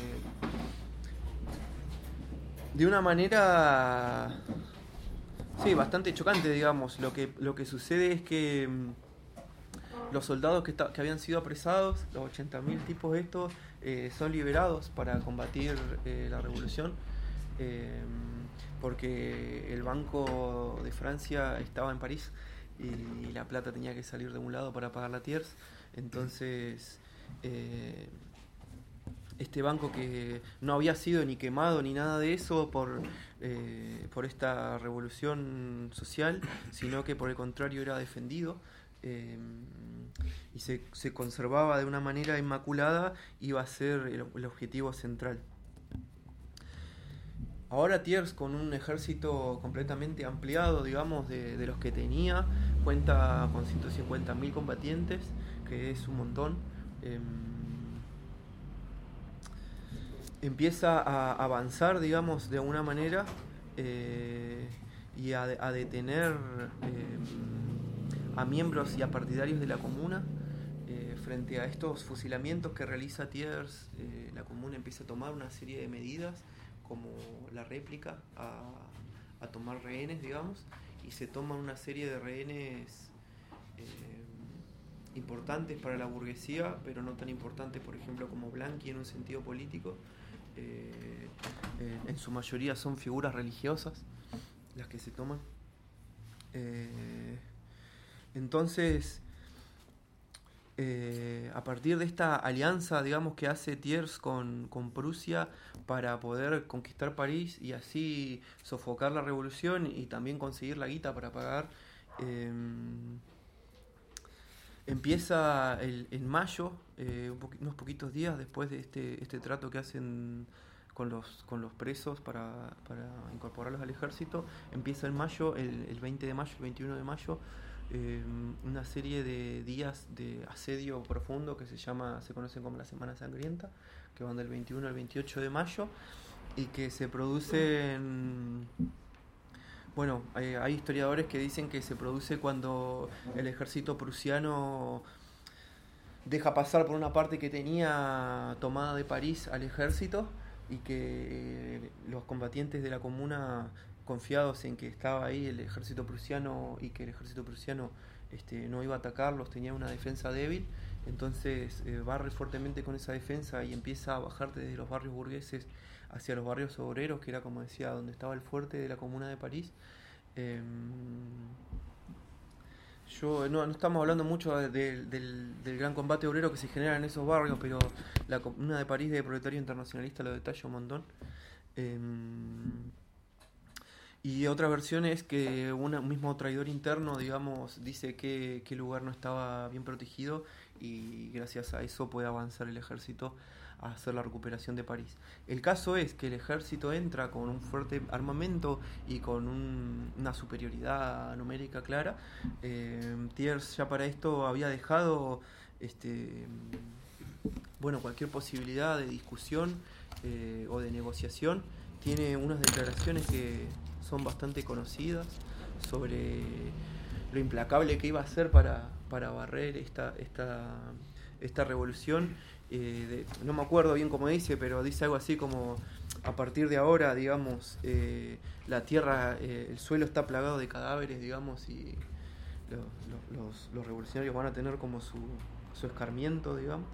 de una manera... Sí, bastante chocante, digamos. Lo que, lo que sucede es que mmm, los soldados que, ta, que habían sido apresados, los ochenta mil tipos estos, eh, son liberados para combatir eh, la revolución, eh, porque el Banco de Francia estaba en París y la plata tenía que salir de un lado para pagar la Thiers. Entonces, eh, este banco que no había sido ni quemado ni nada de eso por, eh, por esta revolución social, sino que por el contrario era defendido. Eh, y se, se conservaba de una manera inmaculada, iba a ser el, el objetivo central. Ahora Thiers, con un ejército completamente ampliado, digamos, de, de los que tenía, cuenta con ciento cincuenta mil combatientes, que es un montón. Eh, empieza a avanzar, digamos, de alguna manera eh, y a, a detener eh, a miembros y a partidarios de la comuna. Eh, frente a estos fusilamientos que realiza Thiers, eh, la comuna empieza a tomar una serie de medidas, como la réplica a, a tomar rehenes, digamos, y se toman una serie de rehenes eh, importantes para la burguesía, pero no tan importantes, por ejemplo, como Blanqui en un sentido político. Eh, eh, en su mayoría son figuras religiosas las que se toman. Eh, entonces, eh, a partir de esta alianza, digamos, que hace Thiers con, con Prusia para poder conquistar París y así sofocar la revolución y también conseguir la guita para pagar, eh, empieza el, en mayo, eh, un poqu- unos poquitos días después de este, este trato que hacen con los, con los presos para, para incorporarlos al ejército, empieza en mayo, el, el veinte de mayo, el veintiuno de mayo, eh, una serie de días de asedio profundo que se llama, se conocen como la Semana Sangrienta, que van del veintiuno al veintiocho de mayo y que se producen. Bueno, hay, hay historiadores que dicen que se produce cuando el ejército prusiano deja pasar por una parte que tenía tomada de París al ejército y que eh, los combatientes de la comuna, confiados en que estaba ahí el ejército prusiano y que el ejército prusiano este, no iba a atacarlos, tenía una defensa débil, entonces eh, barre fuertemente con esa defensa y empieza a bajar desde los barrios burgueses hacia los barrios obreros, que era, como decía, donde estaba el fuerte de la comuna de París. Eh, yo no, no estamos hablando mucho de, de, del, del gran combate obrero que se genera en esos barrios, pero la comuna de París de Proletario Internacionalista lo detalla un montón. Eh, y otra versión es que una, un mismo traidor interno, digamos, dice que, que el lugar no estaba bien protegido y gracias a eso puede avanzar el ejército a hacer la recuperación de París. El caso es que el ejército entra con un fuerte armamento y con un, una superioridad numérica clara. Eh, Thiers ya para esto había dejado este, bueno, cualquier posibilidad de discusión eh, o de negociación. Tiene unas declaraciones que son bastante conocidas sobre lo implacable que iba a ser para, para barrer esta, esta, esta revolución. Eh, de, no me acuerdo bien cómo dice, pero dice algo así como: a partir de ahora, digamos, eh, la tierra, eh, el suelo está plagado de cadáveres, digamos, y lo, lo, los, los revolucionarios van a tener como su, su escarmiento, digamos.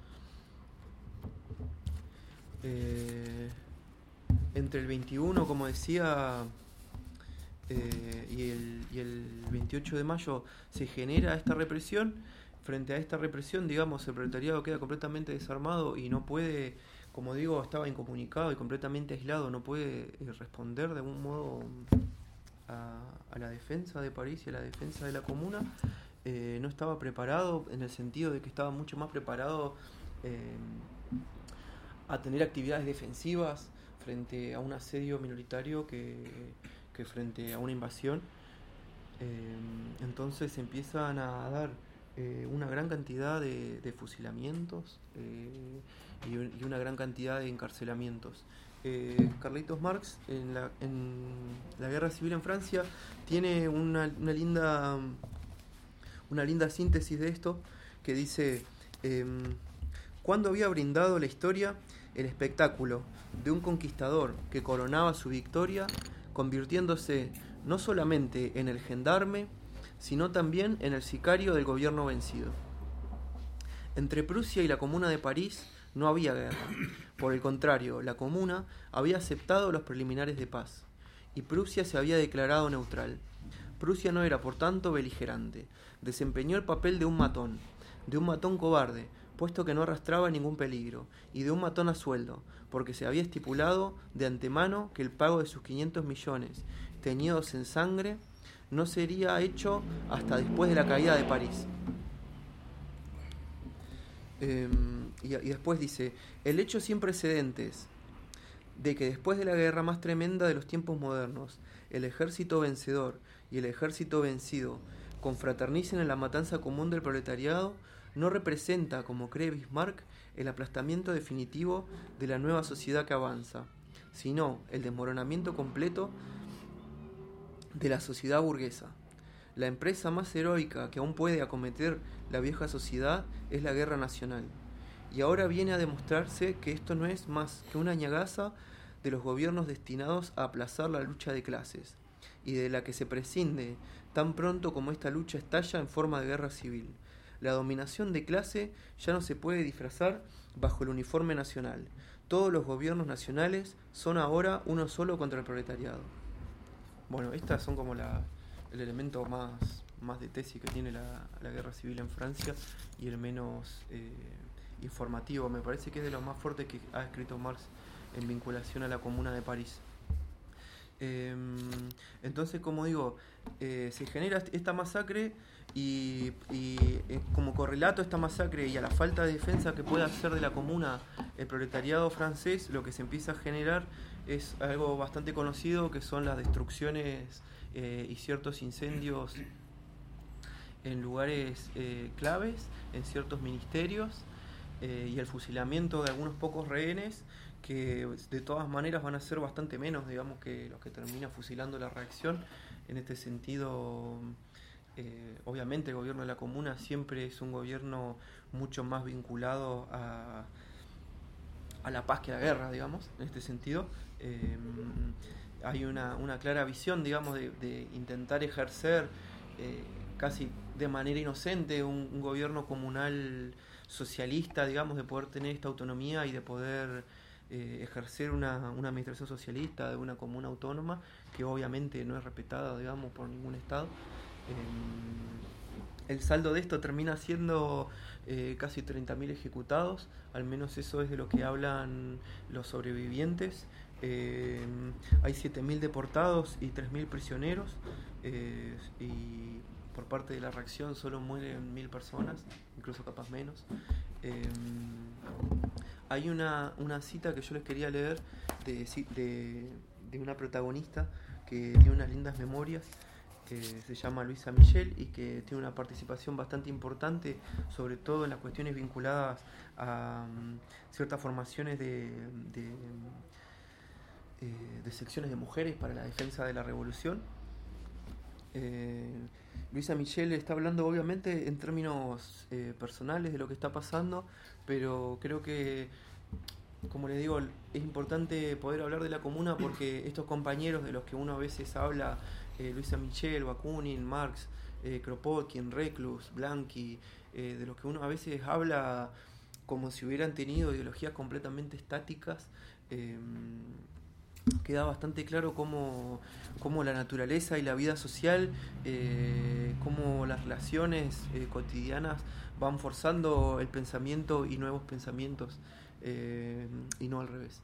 Eh, entre el veintiuno, como decía, eh, y, el, y el veintiocho de mayo se genera esta represión. Frente a esta represión, digamos, el proletariado queda completamente desarmado y no puede, como digo, estaba incomunicado y completamente aislado, no puede eh, responder de algún modo a, a la defensa de París y a la defensa de la comuna. Eh, no estaba preparado, en el sentido de que estaba mucho más preparado eh, a tener actividades defensivas frente a un asedio minoritario que, que frente a una invasión. Eh, entonces empiezan a dar Eh, una gran cantidad de, de fusilamientos eh, y, y una gran cantidad de encarcelamientos. Eh, Carlitos Marx, en la, en la Guerra Civil en Francia, tiene una, una linda una linda síntesis de esto, que dice: eh, ¿cuándo había brindado la historia el espectáculo de un conquistador que coronaba su victoria, convirtiéndose no solamente en el gendarme, sino también en el sicario del gobierno vencido? Entre Prusia y la Comuna de París no había guerra. Por el contrario, la Comuna había aceptado los preliminares de paz, y Prusia se había declarado neutral. Prusia no era, por tanto, beligerante. Desempeñó el papel de un matón, de un matón cobarde, puesto que no arrastraba ningún peligro, y de un matón a sueldo, porque se había estipulado de antemano que el pago de sus quinientos millones, teñidos en sangre, no sería hecho hasta después de la caída de París. Eh, y, y después dice, el hecho sin precedentes de que después de la guerra más tremenda de los tiempos modernos, el ejército vencedor y el ejército vencido confraternicen en la matanza común del proletariado, no representa, como cree Bismarck, el aplastamiento definitivo de la nueva sociedad que avanza, sino el desmoronamiento completo de la sociedad burguesa. La empresa más heroica que aún puede acometer la vieja sociedad es la guerra nacional. Y ahora viene a demostrarse que esto no es más que una añagaza de los gobiernos destinados a aplazar la lucha de clases, y de la que se prescinde tan pronto como esta lucha estalla en forma de guerra civil. La dominación de clase ya no se puede disfrazar bajo el uniforme nacional. Todos los gobiernos nacionales son ahora uno solo contra el proletariado. Bueno, estas son como la, el elemento más, más de tesis que tiene la, la guerra civil en Francia, y el menos eh, informativo. Me parece que es de lo más fuerte que ha escrito Marx en vinculación a la Comuna de París. Eh, entonces, como digo, eh, se genera esta masacre y, y eh, como correlato a esta masacre y a la falta de defensa que puede hacer de la Comuna el proletariado francés, lo que se empieza a generar es algo bastante conocido, que son las destrucciones eh, y ciertos incendios en lugares eh, claves, en ciertos ministerios, eh, y el fusilamiento de algunos pocos rehenes, que de todas maneras van a ser bastante menos, digamos, que los que termina fusilando la reacción. En este sentido, eh, obviamente el gobierno de la Comuna siempre es un gobierno mucho más vinculado a, a la paz que a la guerra, digamos, en este sentido. Eh, hay una, una clara visión, digamos, de, de intentar ejercer eh, casi de manera inocente un, un gobierno comunal socialista, digamos, de poder tener esta autonomía y de poder eh, ejercer una, una administración socialista de una comuna autónoma, que obviamente no es respetada, digamos, por ningún Estado. Eh, el saldo de esto termina siendo eh, casi treinta mil ejecutados, al menos eso es de lo que hablan los sobrevivientes. Eh, hay siete mil deportados y tres mil prisioneros, eh, y por parte de la reacción solo mueren mil personas, incluso capaz menos. Eh, hay una, una cita que yo les quería leer de, de, de una protagonista que tiene unas lindas memorias, que se llama Luisa Michel y que tiene una participación bastante importante, sobre todo en las cuestiones vinculadas a um, ciertas formaciones de, de, eh, de secciones de mujeres para la defensa de la revolución. Eh, Luisa Michel está hablando obviamente en términos eh, personales de lo que está pasando, pero creo que, como les digo, es importante poder hablar de la Comuna porque estos compañeros de los que uno a veces habla, eh, Luisa Michel, Bakunin, Marx, eh, Kropotkin, Reclus, Blanqui, eh, de los que uno a veces habla como si hubieran tenido ideologías completamente estáticas, eh, queda bastante claro cómo, cómo la naturaleza y la vida social, eh, cómo las relaciones eh, cotidianas van forzando el pensamiento y nuevos pensamientos, eh, y no al revés.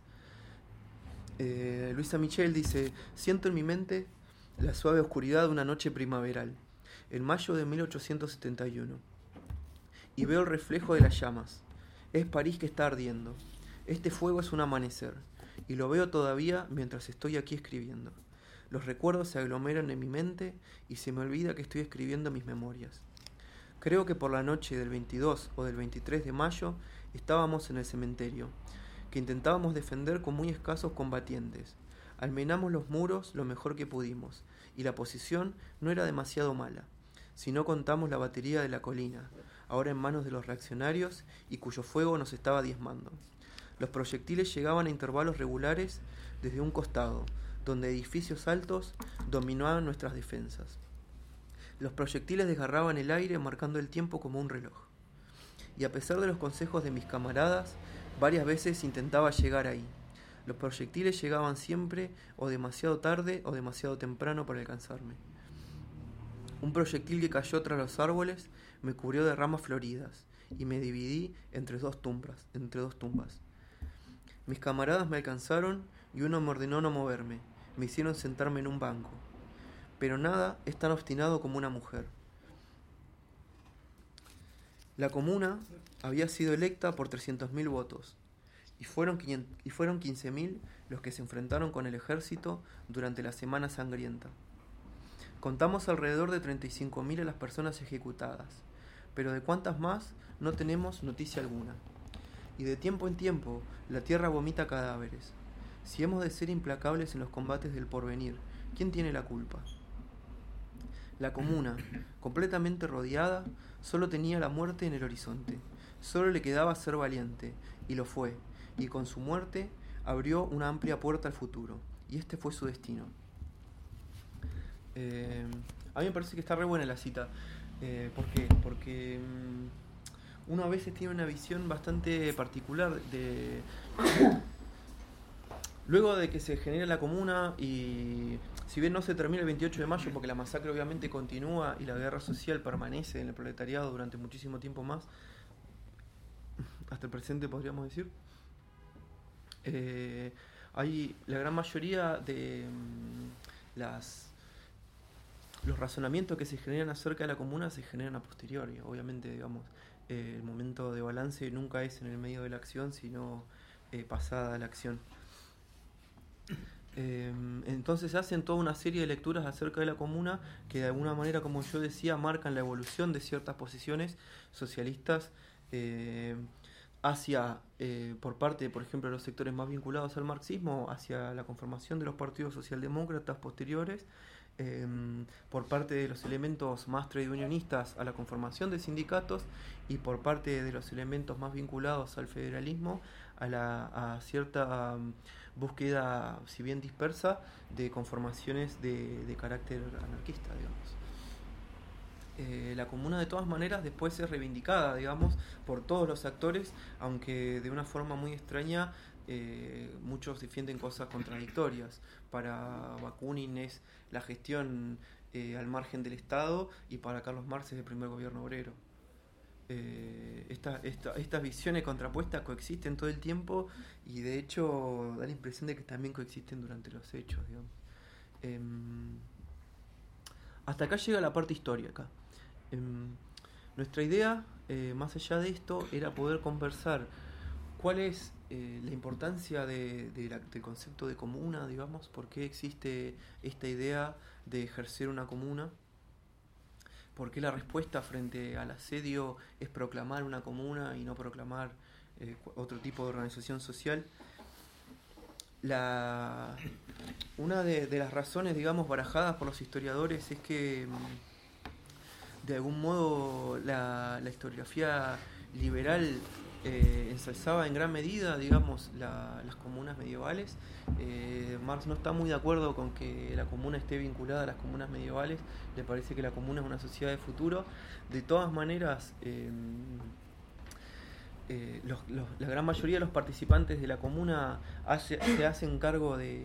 Eh, Luisa Michel dice: siento en mi mente la suave oscuridad de una noche primaveral, en mayo de mil ochocientos setenta y uno, y veo el reflejo de las llamas. Es París que está ardiendo. Este fuego es un amanecer, y lo veo todavía mientras estoy aquí escribiendo. Los recuerdos se aglomeran en mi mente y se me olvida que estoy escribiendo mis memorias. Creo que por la noche del veintidós o del veintitrés de mayo estábamos en el cementerio, que intentábamos defender con muy escasos combatientes. Almenamos los muros lo mejor que pudimos, y la posición no era demasiado mala, si no contamos la batería de la colina, ahora en manos de los reaccionarios y cuyo fuego nos estaba diezmando. Los proyectiles llegaban a intervalos regulares desde un costado, donde edificios altos dominaban nuestras defensas. Los proyectiles desgarraban el aire marcando el tiempo como un reloj. Y a pesar de los consejos de mis camaradas, varias veces intentaba llegar ahí. Los proyectiles llegaban siempre o demasiado tarde o demasiado temprano para alcanzarme. Un proyectil que cayó tras los árboles me cubrió de ramas floridas y me dividí entre dos tumbas, entre dos tumbas. Mis camaradas me alcanzaron y uno me ordenó no moverme. Me hicieron sentarme en un banco. Pero nada es tan obstinado como una mujer. La comuna había sido electa por trescientos mil votos y fueron, y fueron quince mil los que se enfrentaron con el ejército durante la Semana Sangrienta. Contamos alrededor de treinta y cinco mil a las personas ejecutadas, pero de cuántas más no tenemos noticia alguna. Y de tiempo en tiempo la tierra vomita cadáveres. Si hemos de ser implacables en los combates del porvenir, ¿quién tiene la culpa? La comuna, completamente rodeada, solo tenía la muerte en el horizonte. Solo le quedaba ser valiente, y lo fue, y con su muerte abrió una amplia puerta al futuro, y este fue su destino. Eh, a mí me parece que está re buena la cita. Eh, ¿Por qué? Porque um, uno a veces tiene una visión bastante particular de... Luego de que se genera la comuna y si bien no se termina el veintiocho de mayo porque la masacre obviamente continúa y la guerra social permanece en el proletariado durante muchísimo tiempo más, hasta el presente podríamos decir, eh, hay la gran mayoría de um, las los razonamientos que se generan acerca de la comuna se generan a posteriori. Obviamente, digamos, eh, el momento de balance nunca es en el medio de la acción, sino eh, pasada la acción. Eh, entonces se hacen toda una serie de lecturas acerca de la comuna que de alguna manera, como yo decía, marcan la evolución de ciertas posiciones socialistas eh, hacia, eh, por parte, por ejemplo, de los sectores más vinculados al marxismo, hacia la conformación de los partidos socialdemócratas posteriores, eh, por parte de los elementos más trade unionistas a la conformación de sindicatos y por parte de los elementos más vinculados al federalismo a, la, a cierta um, búsqueda, si bien dispersa, de conformaciones de, de carácter anarquista, digamos. Eh, la comuna de todas maneras después es reivindicada, digamos, por todos los actores, aunque de una forma muy extraña. Eh, muchos defienden cosas contradictorias. Para Bakunin es la gestión eh, al margen del Estado y para Carlos Marx es el primer gobierno obrero. Eh, esta, esta, estas visiones contrapuestas coexisten todo el tiempo y de hecho da la impresión de que también coexisten durante los hechos, digamos. Eh, hasta acá llega la parte histórica. Eh, nuestra idea, eh, más allá de esto, era poder conversar cuál es eh, la importancia de, de la, del concepto de comuna, digamos, por qué existe esta idea de ejercer una comuna, por qué la respuesta frente al asedio es proclamar una comuna y no proclamar eh, otro tipo de organización social. La, una de, de las razones, digamos, barajadas por los historiadores es que de algún modo la, la historiografía liberal eh, ensalzaba en gran medida, digamos, la, las comunas medievales. Eh, Marx no está muy de acuerdo con que la comuna esté vinculada a las comunas medievales, le parece que la comuna es una sociedad de futuro. De todas maneras, eh, eh, los, los, la gran mayoría de los participantes de la comuna hace, se hacen cargo de,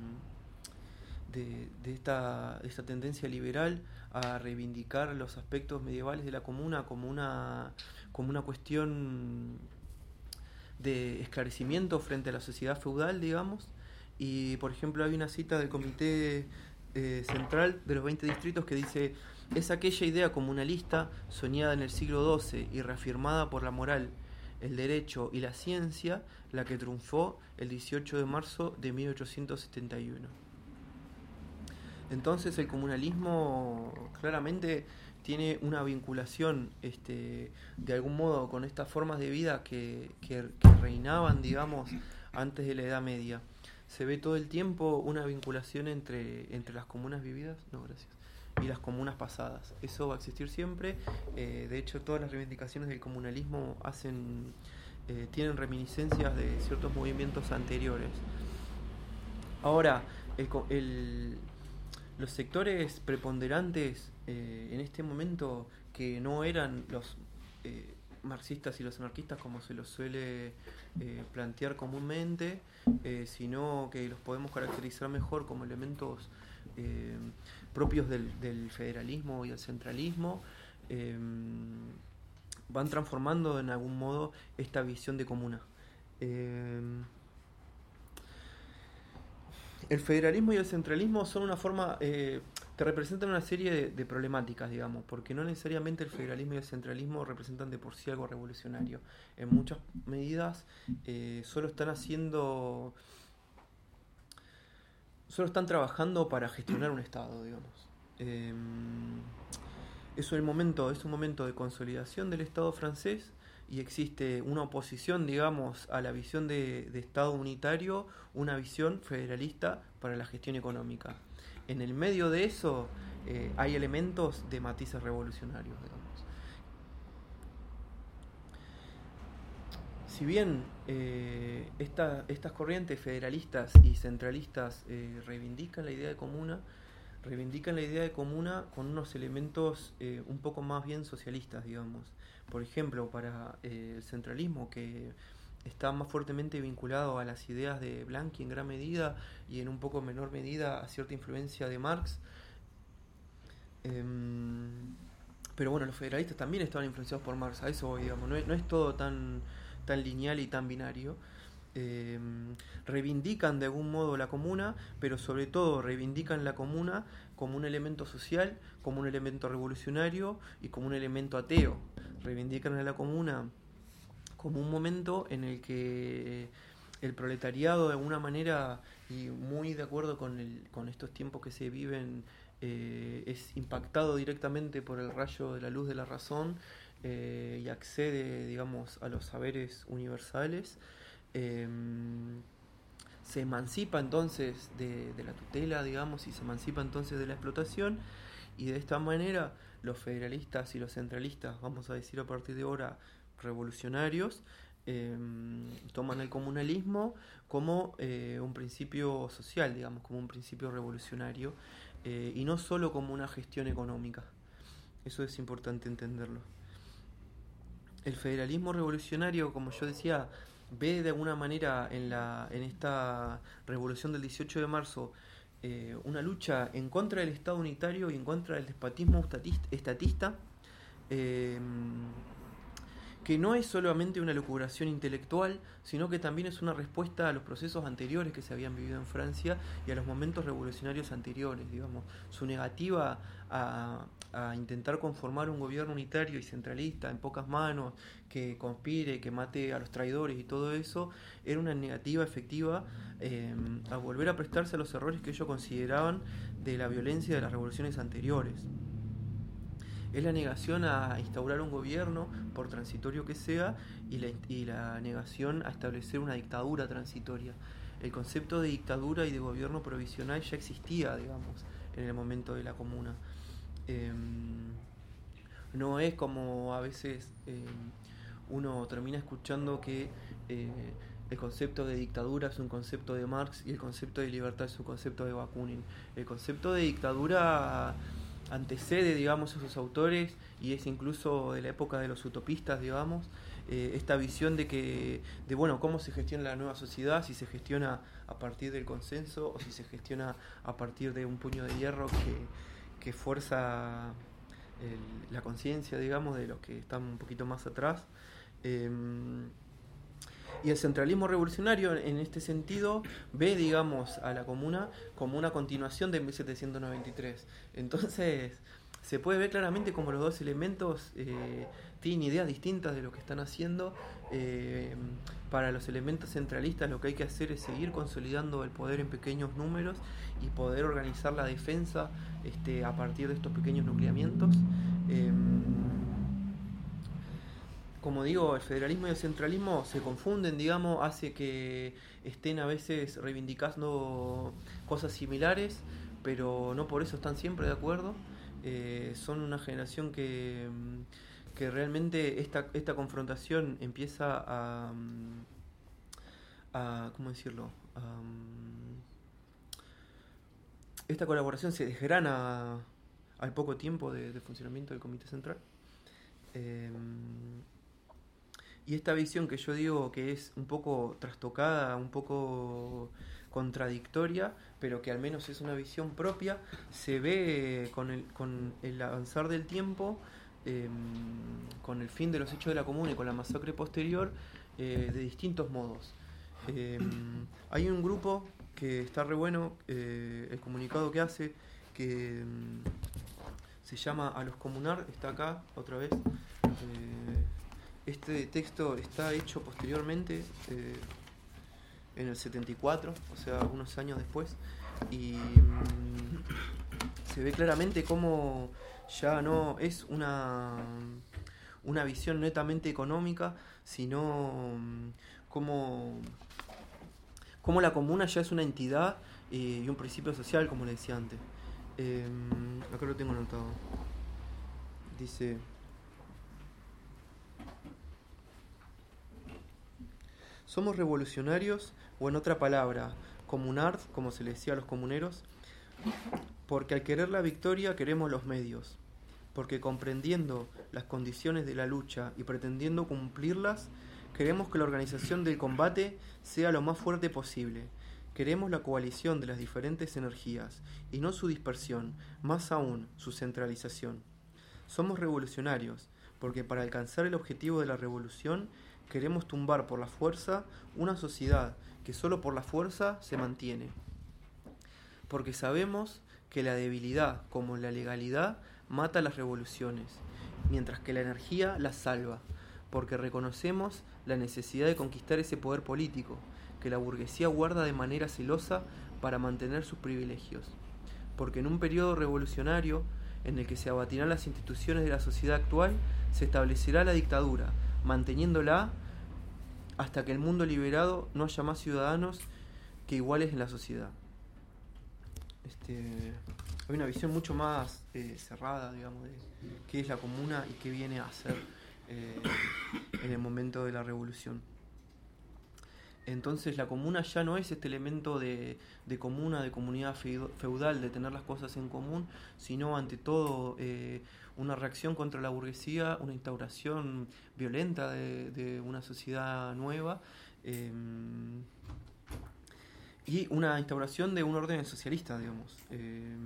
de, de, esta, de esta tendencia liberal a reivindicar los aspectos medievales de la comuna como una, como una cuestión de esclarecimiento frente a la sociedad feudal, digamos. Y por ejemplo hay una cita del Comité eh, Central de los veinte distritos que dice: es aquella idea comunalista soñada en el siglo doce y reafirmada por la moral, el derecho y la ciencia la que triunfó el dieciocho de marzo de mil ochocientos setenta y uno. Entonces el comunalismo claramente tiene una vinculación este, de algún modo con estas formas de vida que, que, que reinaban, digamos, antes de la Edad Media. Se ve todo el tiempo una vinculación entre, entre las comunas vividas, no, gracias, y las comunas pasadas. Eso va a existir siempre. Eh, de hecho, todas las reivindicaciones del comunalismo hacen, eh, tienen reminiscencias de ciertos movimientos anteriores. Ahora, el, el los sectores preponderantes eh, en este momento, que no eran los eh, marxistas y los anarquistas como se los suele eh, plantear comúnmente, eh, sino que los podemos caracterizar mejor como elementos eh, propios del, del federalismo y del centralismo, eh, van transformando en algún modo esta visión de comuna. Eh, el federalismo y el centralismo son una forma, eh, te representan una serie de, de problemáticas, digamos, porque no necesariamente el federalismo y el centralismo representan de por sí algo revolucionario. En muchas medidas eh, solo están haciendo, solo están trabajando para gestionar un Estado, digamos. Eh, es un momento, es un momento de consolidación del Estado francés y existe una oposición, digamos, a la visión de, de Estado unitario, una visión federalista para la gestión económica. En el medio de eso eh, hay elementos de matices revolucionarios, digamos. Si bien eh, esta, estas corrientes federalistas y centralistas eh, reivindican la idea de comuna, reivindican la idea de comuna con unos elementos eh, un poco más bien socialistas, digamos. Por ejemplo, para eh, el centralismo, que está más fuertemente vinculado a las ideas de Blanqui en gran medida y en un poco menor medida a cierta influencia de Marx. Eh, pero bueno, los federalistas también estaban influenciados por Marx, a eso voy, digamos. No es, no es todo tan, tan lineal y tan binario. Eh, reivindican de algún modo la comuna, pero sobre todo reivindican la comuna como un elemento social, como un elemento revolucionario y como un elemento ateo. Reivindican a la comuna como un momento en el que el proletariado de alguna manera, y muy de acuerdo con, el, con estos tiempos que se viven, eh, es impactado directamente por el rayo de la luz de la razón eh, y accede, digamos, a los saberes universales. Eh, se emancipa entonces de, de la tutela, digamos, y se emancipa entonces de la explotación, y de esta manera los federalistas y los centralistas, vamos a decir a partir de ahora revolucionarios, eh, toman el comunalismo como eh, un principio social, digamos, como un principio revolucionario, eh, y no solo como una gestión económica. Eso es importante entenderlo. El federalismo revolucionario, como yo decía, ve de alguna manera en, la, en esta revolución del dieciocho de marzo eh, una lucha en contra del Estado unitario y en contra del despotismo estatista, eh, que no es solamente una lucubración intelectual, sino que también es una respuesta a los procesos anteriores que se habían vivido en Francia y a los momentos revolucionarios anteriores, digamos. Su negativa a, a intentar conformar un gobierno unitario y centralista en pocas manos, que conspire, que mate a los traidores y todo eso, era una negativa efectiva eh, a volver a prestarse a los errores que ellos consideraban de la violencia de las revoluciones anteriores. Es la negación a instaurar un gobierno, por transitorio que sea, y la, y la negación a establecer una dictadura transitoria. El concepto de dictadura y de gobierno provisional ya existía, digamos, en el momento de la comuna. Eh, no es como a veces eh, uno termina escuchando que eh, el concepto de dictadura es un concepto de Marx y el concepto de libertad es un concepto de Bakunin. El concepto de dictadura antecede, digamos, a sus autores y es incluso de la época de los utopistas, digamos, eh, esta visión de que, de bueno, cómo se gestiona la nueva sociedad, si se gestiona a partir del consenso o si se gestiona a partir de un puño de hierro que, que fuerza el, la conciencia, digamos, de los que están un poquito más atrás. Eh, Y el centralismo revolucionario, en este sentido, ve, digamos, a la comuna como una continuación de mil setecientos noventa y tres. Entonces, se puede ver claramente como los dos elementos eh, tienen ideas distintas de lo que están haciendo. Eh, para los elementos centralistas lo que hay que hacer es seguir consolidando el poder en pequeños números y poder organizar la defensa este, a partir de estos pequeños nucleamientos. Eh, Como digo, el federalismo y el centralismo se confunden, digamos, hace que estén a veces reivindicando cosas similares, pero no por eso están siempre de acuerdo. Eh, son una generación que, que realmente esta, esta confrontación empieza a, a ¿cómo decirlo? A, esta colaboración se desgrana al poco tiempo de, de funcionamiento del Comité Central. Eh, Y esta visión que yo digo que es un poco trastocada, un poco contradictoria, pero que al menos es una visión propia, se ve con el, con el avanzar del tiempo eh, con el fin de los hechos de la Comuna y con la masacre posterior, eh, de distintos modos. Eh, hay un grupo que está re bueno, eh, el comunicado que hace, que eh, se llama A los Comunar, está acá otra vez. Eh, este texto está hecho posteriormente, eh, en el setenta y cuatro, o sea, unos años después, y mmm, se ve claramente cómo ya no es una, una visión netamente económica, sino mmm, cómo, cómo la comuna ya es una entidad eh, y un principio social, como le decía antes. Eh, acá lo tengo anotado. Dice: somos revolucionarios, o en otra palabra, comunard, como se le decía a los comuneros, porque al querer la victoria queremos los medios, porque comprendiendo las condiciones de la lucha y pretendiendo cumplirlas, queremos que la organización del combate sea lo más fuerte posible. Queremos la coalición de las diferentes energías, y no su dispersión, más aún su centralización. Somos revolucionarios, porque para alcanzar el objetivo de la revolución, queremos tumbar por la fuerza una sociedad que solo por la fuerza se mantiene. Porque sabemos que la debilidad, como la legalidad, mata las revoluciones, mientras que la energía las salva. Porque reconocemos la necesidad de conquistar ese poder político, que la burguesía guarda de manera celosa para mantener sus privilegios. Porque en un periodo revolucionario, en el que se abatirán las instituciones de la sociedad actual, se establecerá la dictadura, manteniéndola hasta que el mundo liberado no haya más ciudadanos que iguales en la sociedad. Este, hay una visión mucho más eh, cerrada, digamos, de qué es la comuna y qué viene a hacer eh, en el momento de la revolución. Entonces la comuna ya no es este elemento de, de comuna, de comunidad feudal, de tener las cosas en común, sino ante todo eh, una reacción contra la burguesía, una instauración violenta de, de una sociedad nueva, eh, y una instauración de un orden socialista, digamos. Eh,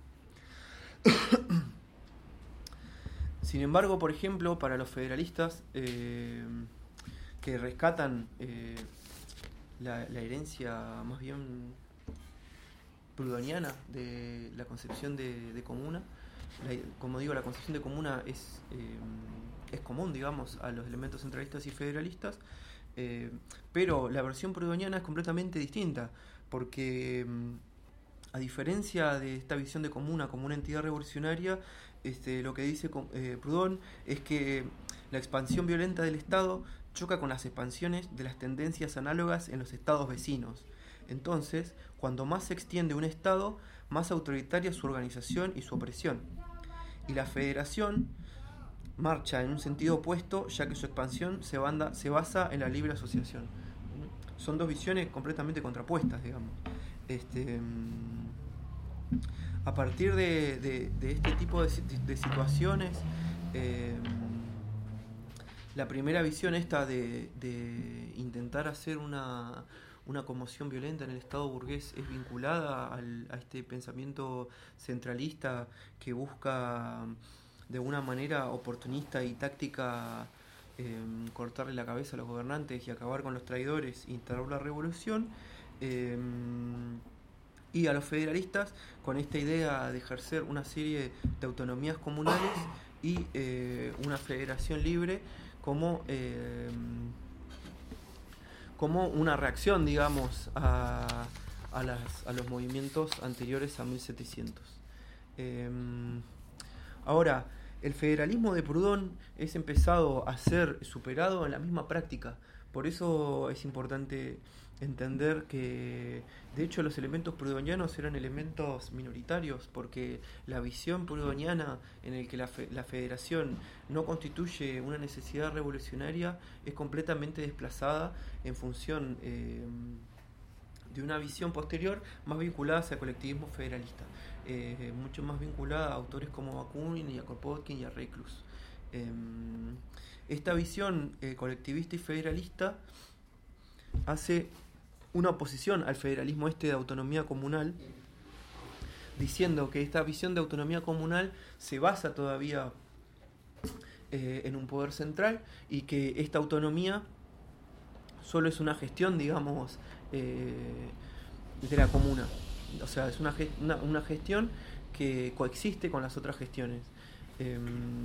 sin embargo, por ejemplo, para los federalistas eh, que rescatan eh, La, la herencia más bien proudhoniana de la concepción de, de comuna, la, como digo, la concepción de comuna es, eh, es común, digamos, a los elementos centralistas y federalistas, eh, pero la versión proudhoniana es completamente distinta, porque a diferencia de esta visión de comuna como una entidad revolucionaria, este, lo que dice eh, Proudhon es que la expansión violenta del Estado choca con las expansiones de las tendencias análogas en los estados vecinos. Entonces, cuando más se extiende un estado, más autoritaria es su organización y su opresión. Y la federación marcha en un sentido opuesto, ya que su expansión se, banda, se basa en la libre asociación. Son dos visiones completamente contrapuestas, digamos. Este, a partir de, de, de este tipo de, de situaciones, eh, la primera visión esta de, de intentar hacer una, una conmoción violenta en el Estado burgués es vinculada al, a este pensamiento centralista que busca de una manera oportunista y táctica eh, cortarle la cabeza a los gobernantes y acabar con los traidores e instaurar la revolución, eh, y a los federalistas con esta idea de ejercer una serie de autonomías comunales y eh, una federación libre como, eh, como una reacción, digamos, a, a, las, a los movimientos anteriores a mil setecientos. Eh, ahora, el federalismo de Proudhon es empezado a ser superado en la misma práctica. Por eso es importante entender que, de hecho, los elementos proudhonianos eran elementos minoritarios, porque la visión proudhoniana en el que la, fe, la federación no constituye una necesidad revolucionaria es completamente desplazada en función eh, de una visión posterior más vinculada hacia el colectivismo federalista, eh, mucho más vinculada a autores como Bakunin y a Kropotkin y a Reclus. Eh, esta visión eh, colectivista y federalista hace una oposición al federalismo este de autonomía comunal, diciendo que esta visión de autonomía comunal se basa todavía eh, en un poder central y que esta autonomía solo es una gestión, digamos, eh, de la comuna. O sea, es una, una, una gestión que coexiste con las otras gestiones. Eh,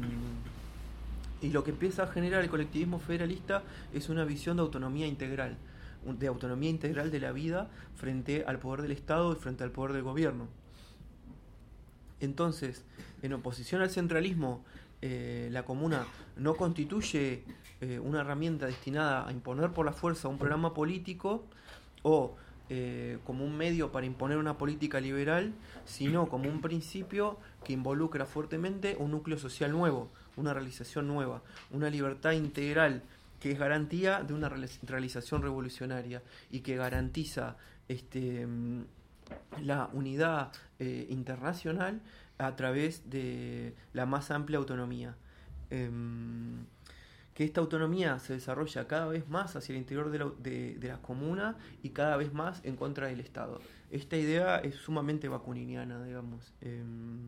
y lo que empieza a generar el colectivismo federalista es una visión de autonomía integral, de autonomía integral de la vida frente al poder del Estado y frente al poder del gobierno. Entonces, en oposición al centralismo, eh, la comuna no constituye eh, una herramienta destinada a imponer por la fuerza un programa político o eh, como un medio para imponer una política liberal, sino como un principio que involucra fuertemente un núcleo social nuevo, una realización nueva, una libertad integral que es garantía de una realización revolucionaria y que garantiza este, la unidad eh, internacional a través de la más amplia autonomía. Eh, que esta autonomía se desarrolla cada vez más hacia el interior de la, de, de la comuna y cada vez más en contra del Estado. Esta idea es sumamente bakuniniana, digamos. Eh,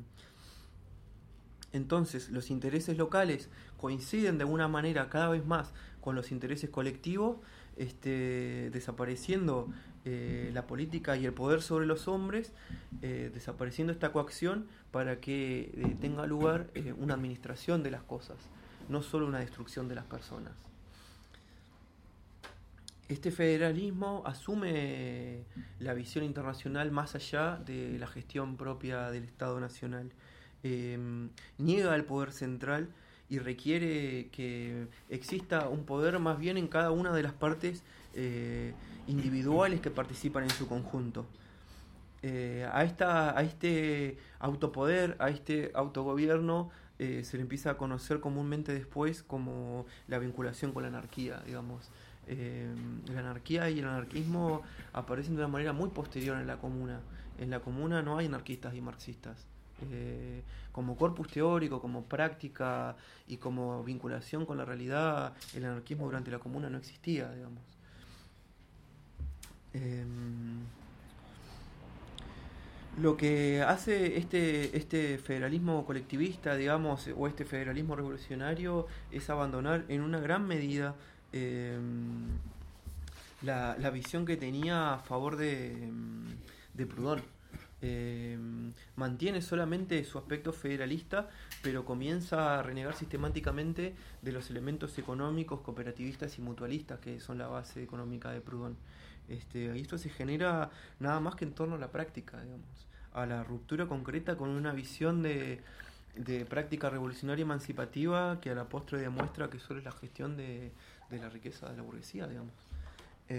entonces, los intereses locales coinciden de alguna manera cada vez más con los intereses colectivos, este, desapareciendo eh, la política y el poder sobre los hombres, eh, desapareciendo esta coacción para que eh, tenga lugar eh, una administración de las cosas, no solo una destrucción de las personas. Este federalismo asume la visión internacional más allá de la gestión propia del Estado Nacional. Eh, niega el poder central y requiere que exista un poder más bien en cada una de las partes eh, individuales que participan en su conjunto. Eh, a, esta, a este autopoder, a este autogobierno, eh, se le empieza a conocer comúnmente después como la vinculación con la anarquía, digamos. Eh, la anarquía y el anarquismo aparecen de una manera muy posterior en la comuna. En la comuna no hay anarquistas y marxistas. Eh, como corpus teórico, como práctica y como vinculación con la realidad, el anarquismo durante la comuna no existía, digamos. Eh, lo que hace este, este federalismo colectivista, digamos, o este federalismo revolucionario es abandonar en una gran medida eh, la, la visión que tenía a favor de, de Proudhon. Eh, mantiene solamente su aspecto federalista, pero comienza a renegar sistemáticamente de los elementos económicos, cooperativistas y mutualistas que son la base económica de Proudhon. Este, y esto se genera nada más que en torno a la práctica, digamos, a la ruptura concreta con una visión de, de práctica revolucionaria emancipativa que a la postre demuestra que solo es la gestión de, de la riqueza de la burguesía, digamos. Eh,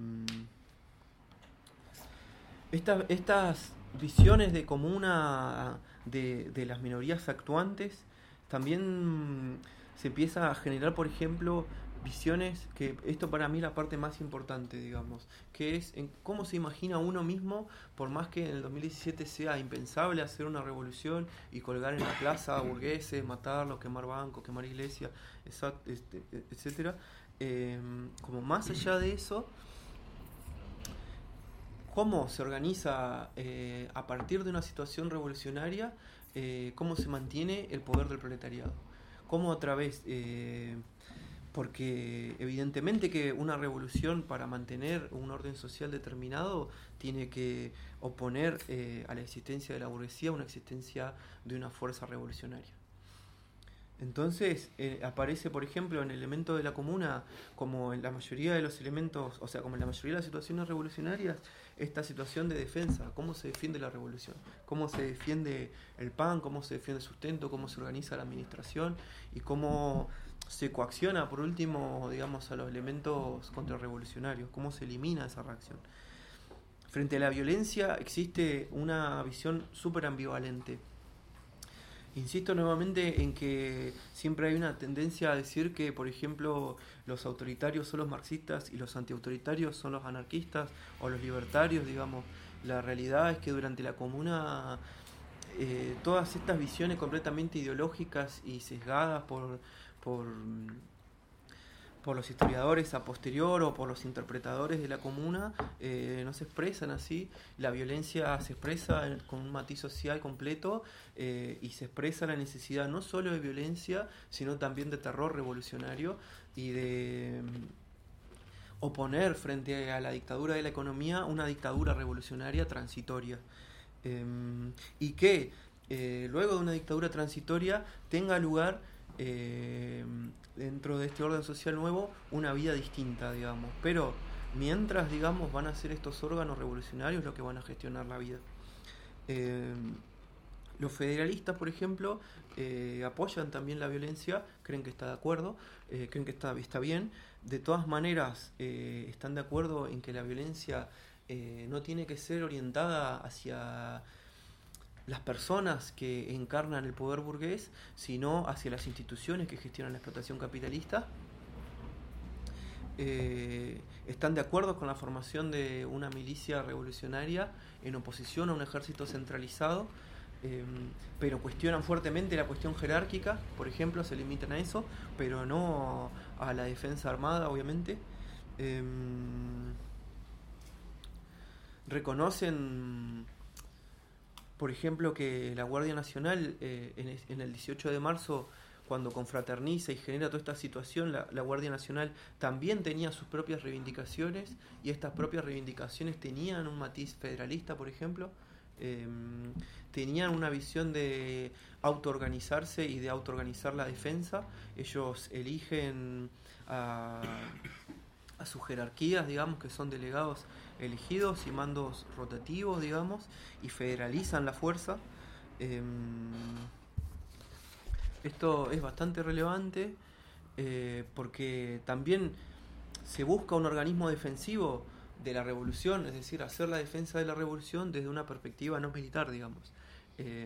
esta, estas visiones de comuna de, de las minorías actuantes también se empieza a generar, por ejemplo, visiones que esto para mí es la parte más importante, digamos, que es en cómo se imagina uno mismo, por más que en el dos mil diecisiete sea impensable hacer una revolución y colgar en la plaza a burgueses, matarlos, quemar bancos, quemar iglesias, etcétera. Eh, como más allá de eso, cómo se organiza eh, a partir de una situación revolucionaria, eh, cómo se mantiene el poder del proletariado, cómo a través eh, porque evidentemente que una revolución para mantener un orden social determinado tiene que oponer eh, a la existencia de la burguesía una existencia de una fuerza revolucionaria. Entonces eh, aparece, por ejemplo, en el elemento de la comuna, como en la mayoría de los elementos, o sea, como en la mayoría de las situaciones revolucionarias, esta situación de defensa, cómo se defiende la revolución, cómo se defiende el pan, cómo se defiende el sustento, cómo se organiza la administración y cómo se coacciona, por último, digamos, a los elementos contrarrevolucionarios, cómo se elimina esa reacción. Frente a la violencia existe una visión súper ambivalente. Insisto nuevamente en que siempre hay una tendencia a decir que, por ejemplo, los autoritarios son los marxistas y los antiautoritarios son los anarquistas o los libertarios, digamos. La realidad es que durante la comuna eh, todas estas visiones completamente ideológicas y sesgadas por, por, por los historiadores a posterior o por los interpretadores de la comuna, eh, no se expresan así. La violencia se expresa en, con un matiz social completo, eh, y se expresa la necesidad no solo de violencia, sino también de terror revolucionario y de mm, oponer frente a la dictadura de la economía una dictadura revolucionaria transitoria. Eh, y que eh, luego de una dictadura transitoria tenga lugar, eh, dentro de este orden social nuevo, una vida distinta, digamos. Pero mientras, digamos, van a ser estos órganos revolucionarios los que van a gestionar la vida. Eh, los federalistas, por ejemplo, eh, apoyan también la violencia, creen que está de acuerdo, eh, creen que está, está bien. De todas maneras, eh, están de acuerdo en que la violencia eh, no tiene que ser orientada hacia las personas que encarnan el poder burgués, sino hacia las instituciones que gestionan la explotación capitalista. Eh, están de acuerdo con la formación de una milicia revolucionaria en oposición a un ejército centralizado, eh, pero cuestionan fuertemente la cuestión jerárquica, por ejemplo, se limitan a eso, pero no a la defensa armada, obviamente. Eh, reconocen, por ejemplo, que la Guardia Nacional, eh, en, en el dieciocho de marzo, cuando confraterniza y genera toda esta situación, la, la Guardia Nacional también tenía sus propias reivindicaciones, y estas propias reivindicaciones tenían un matiz federalista, por ejemplo. Eh, tenían una visión de autoorganizarse y de autoorganizar la defensa. Ellos eligen a, a sus jerarquías, digamos, que son delegados elegidos y mandos rotativos, digamos, y federalizan la fuerza. Eh, esto es bastante relevante, eh, porque también se busca un organismo defensivo de la revolución, es decir, hacer la defensa de la revolución desde una perspectiva no militar, digamos. Eh,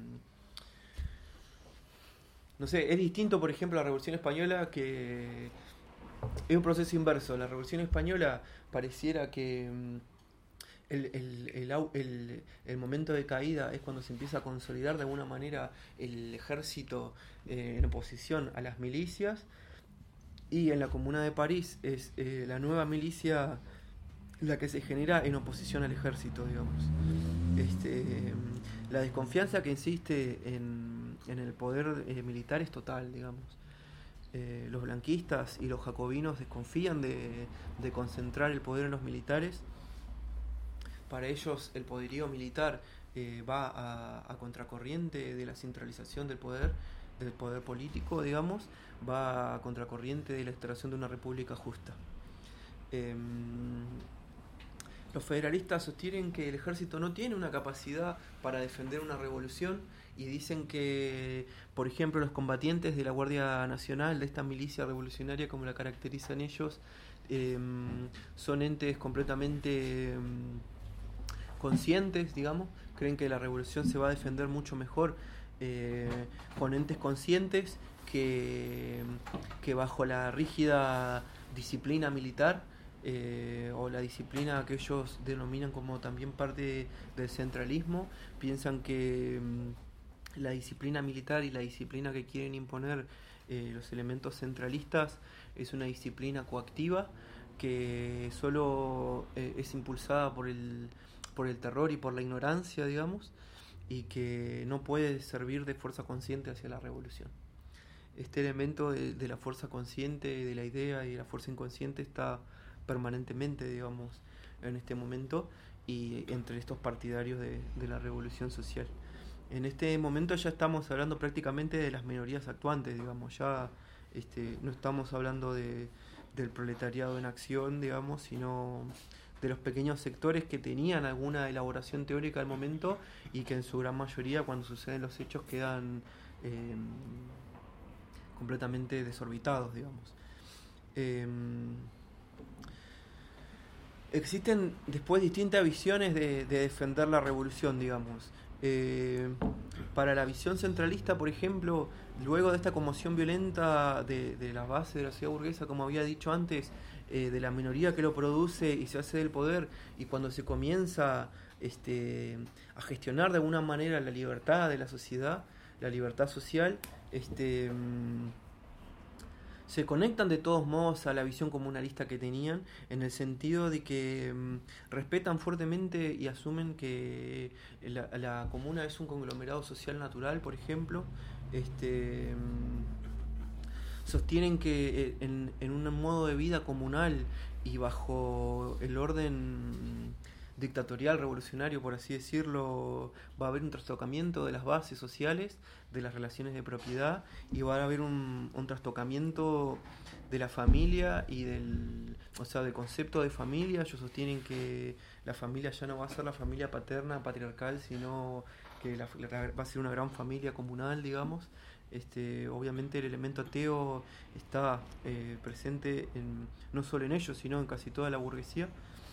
no sé, es distinto, por ejemplo, a la Revolución Española, que es un proceso inverso. La Revolución Española pareciera que el, el, el, el, el momento de caída es cuando se empieza a consolidar de alguna manera el ejército, eh, en oposición a las milicias, y en la Comuna de París es eh, la nueva milicia la que se genera en oposición al ejército, digamos. Este, la desconfianza que insiste en, en el poder eh, militar es total, digamos. Eh, los blanquistas y los jacobinos desconfían de, de concentrar el poder en los militares. Para ellos el poderío militar eh, va a, a contracorriente de la centralización del poder, del poder político, digamos, va a contracorriente de la instauración de una república justa. Eh, los federalistas sostienen que el ejército no tiene una capacidad para defender una revolución, y dicen que, por ejemplo, los combatientes de la Guardia Nacional, de esta milicia revolucionaria como la caracterizan ellos, eh, son entes completamente eh, conscientes, digamos, creen que la revolución se va a defender mucho mejor eh, con entes conscientes que, que bajo la rígida disciplina militar, eh, o la disciplina que ellos denominan como también parte del centralismo. Piensan que mm, la disciplina militar y la disciplina que quieren imponer eh, los elementos centralistas es una disciplina coactiva que solo eh, es impulsada por el por el terror y por la ignorancia, digamos, y que no puede servir de fuerza consciente hacia la revolución. Este elemento de, de la fuerza consciente, de la idea y de la fuerza inconsciente está permanentemente, digamos, en este momento, y entre estos partidarios de, de la revolución social. En este momento ya estamos hablando prácticamente de las minorías actuantes, digamos, ya este, no estamos hablando de, del proletariado en acción, digamos, sino de los pequeños sectores que tenían alguna elaboración teórica al momento, y que en su gran mayoría, cuando suceden los hechos, quedan eh, completamente desorbitados, digamos. Eh, existen después distintas visiones de, de defender la revolución, digamos. Eh, para la visión centralista, por ejemplo, luego de esta conmoción violenta de, de la base de la sociedad burguesa, como había dicho antes, eh, de la minoría que lo produce y se hace del poder, y cuando se comienza este, a gestionar de alguna manera la libertad de la sociedad, la libertad social, este, se conectan de todos modos a la visión comunalista que tenían, en el sentido de que mm, respetan fuertemente y asumen que la, la comuna es un conglomerado social natural, por ejemplo. Este, mm, sostienen que eh, en, en un modo de vida comunal y bajo el orden dictatorial, revolucionario, por así decirlo, va a haber un trastocamiento de las bases sociales, de las relaciones de propiedad, y va a haber un, un trastocamiento de la familia y del, o sea, del concepto de familia. Ellos sostienen que la familia ya no va a ser la familia paterna, patriarcal, sino que la, la, va a ser una gran familia comunal, digamos. Este, obviamente el elemento ateo está eh, presente en, no solo en ellos, sino en casi toda la burguesía.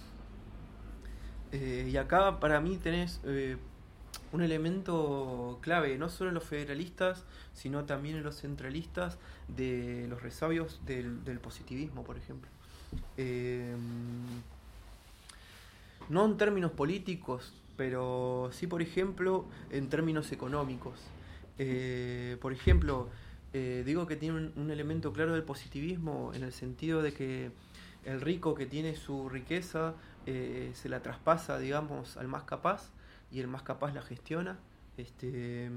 Eh, y acá para mí tenés eh, un elemento clave, no solo en los federalistas, sino también en los centralistas, de los resabios del, del positivismo, por ejemplo. Eh, no en términos políticos, pero sí, por ejemplo, en términos económicos. Eh, por ejemplo, eh, digo que tiene un, un elemento claro del positivismo en el sentido de que el rico que tiene su riqueza eh, se la traspasa, digamos, al más capaz, y el más capaz la gestiona. Este,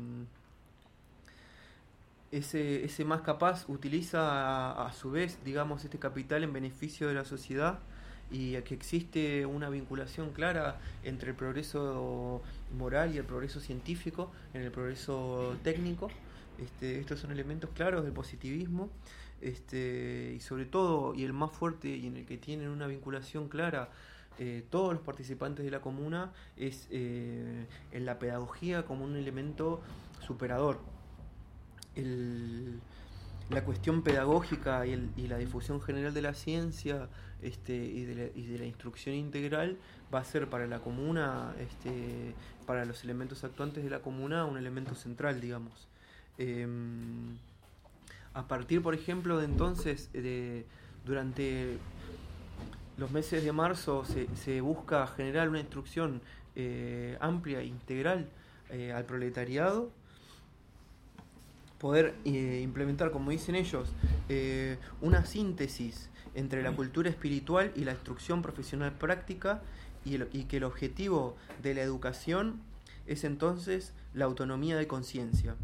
ese, ese más capaz utiliza a, a su vez, digamos, este capital en beneficio de la sociedad, y que existe una vinculación clara entre el progreso moral y el progreso científico, en el progreso técnico. Este, estos son elementos claros del positivismo. Este, y sobre todo, y el más fuerte, y en el que tienen una vinculación clara eh, todos los participantes de la comuna, es eh, en la pedagogía como un elemento superador. El, la cuestión pedagógica y, el, y la difusión general de la ciencia este, y, de la, y de la instrucción integral va a ser para la comuna, este, para los elementos actuantes de la comuna, un elemento central, digamos. Eh, a partir, por ejemplo, de entonces, de, durante los meses de marzo se, se busca generar una instrucción eh, amplia e integral eh, al proletariado, poder eh, implementar, como dicen ellos, eh, una síntesis entre la cultura espiritual y la instrucción profesional práctica, y, el, y que el objetivo de la educación es entonces la autonomía de conciencia.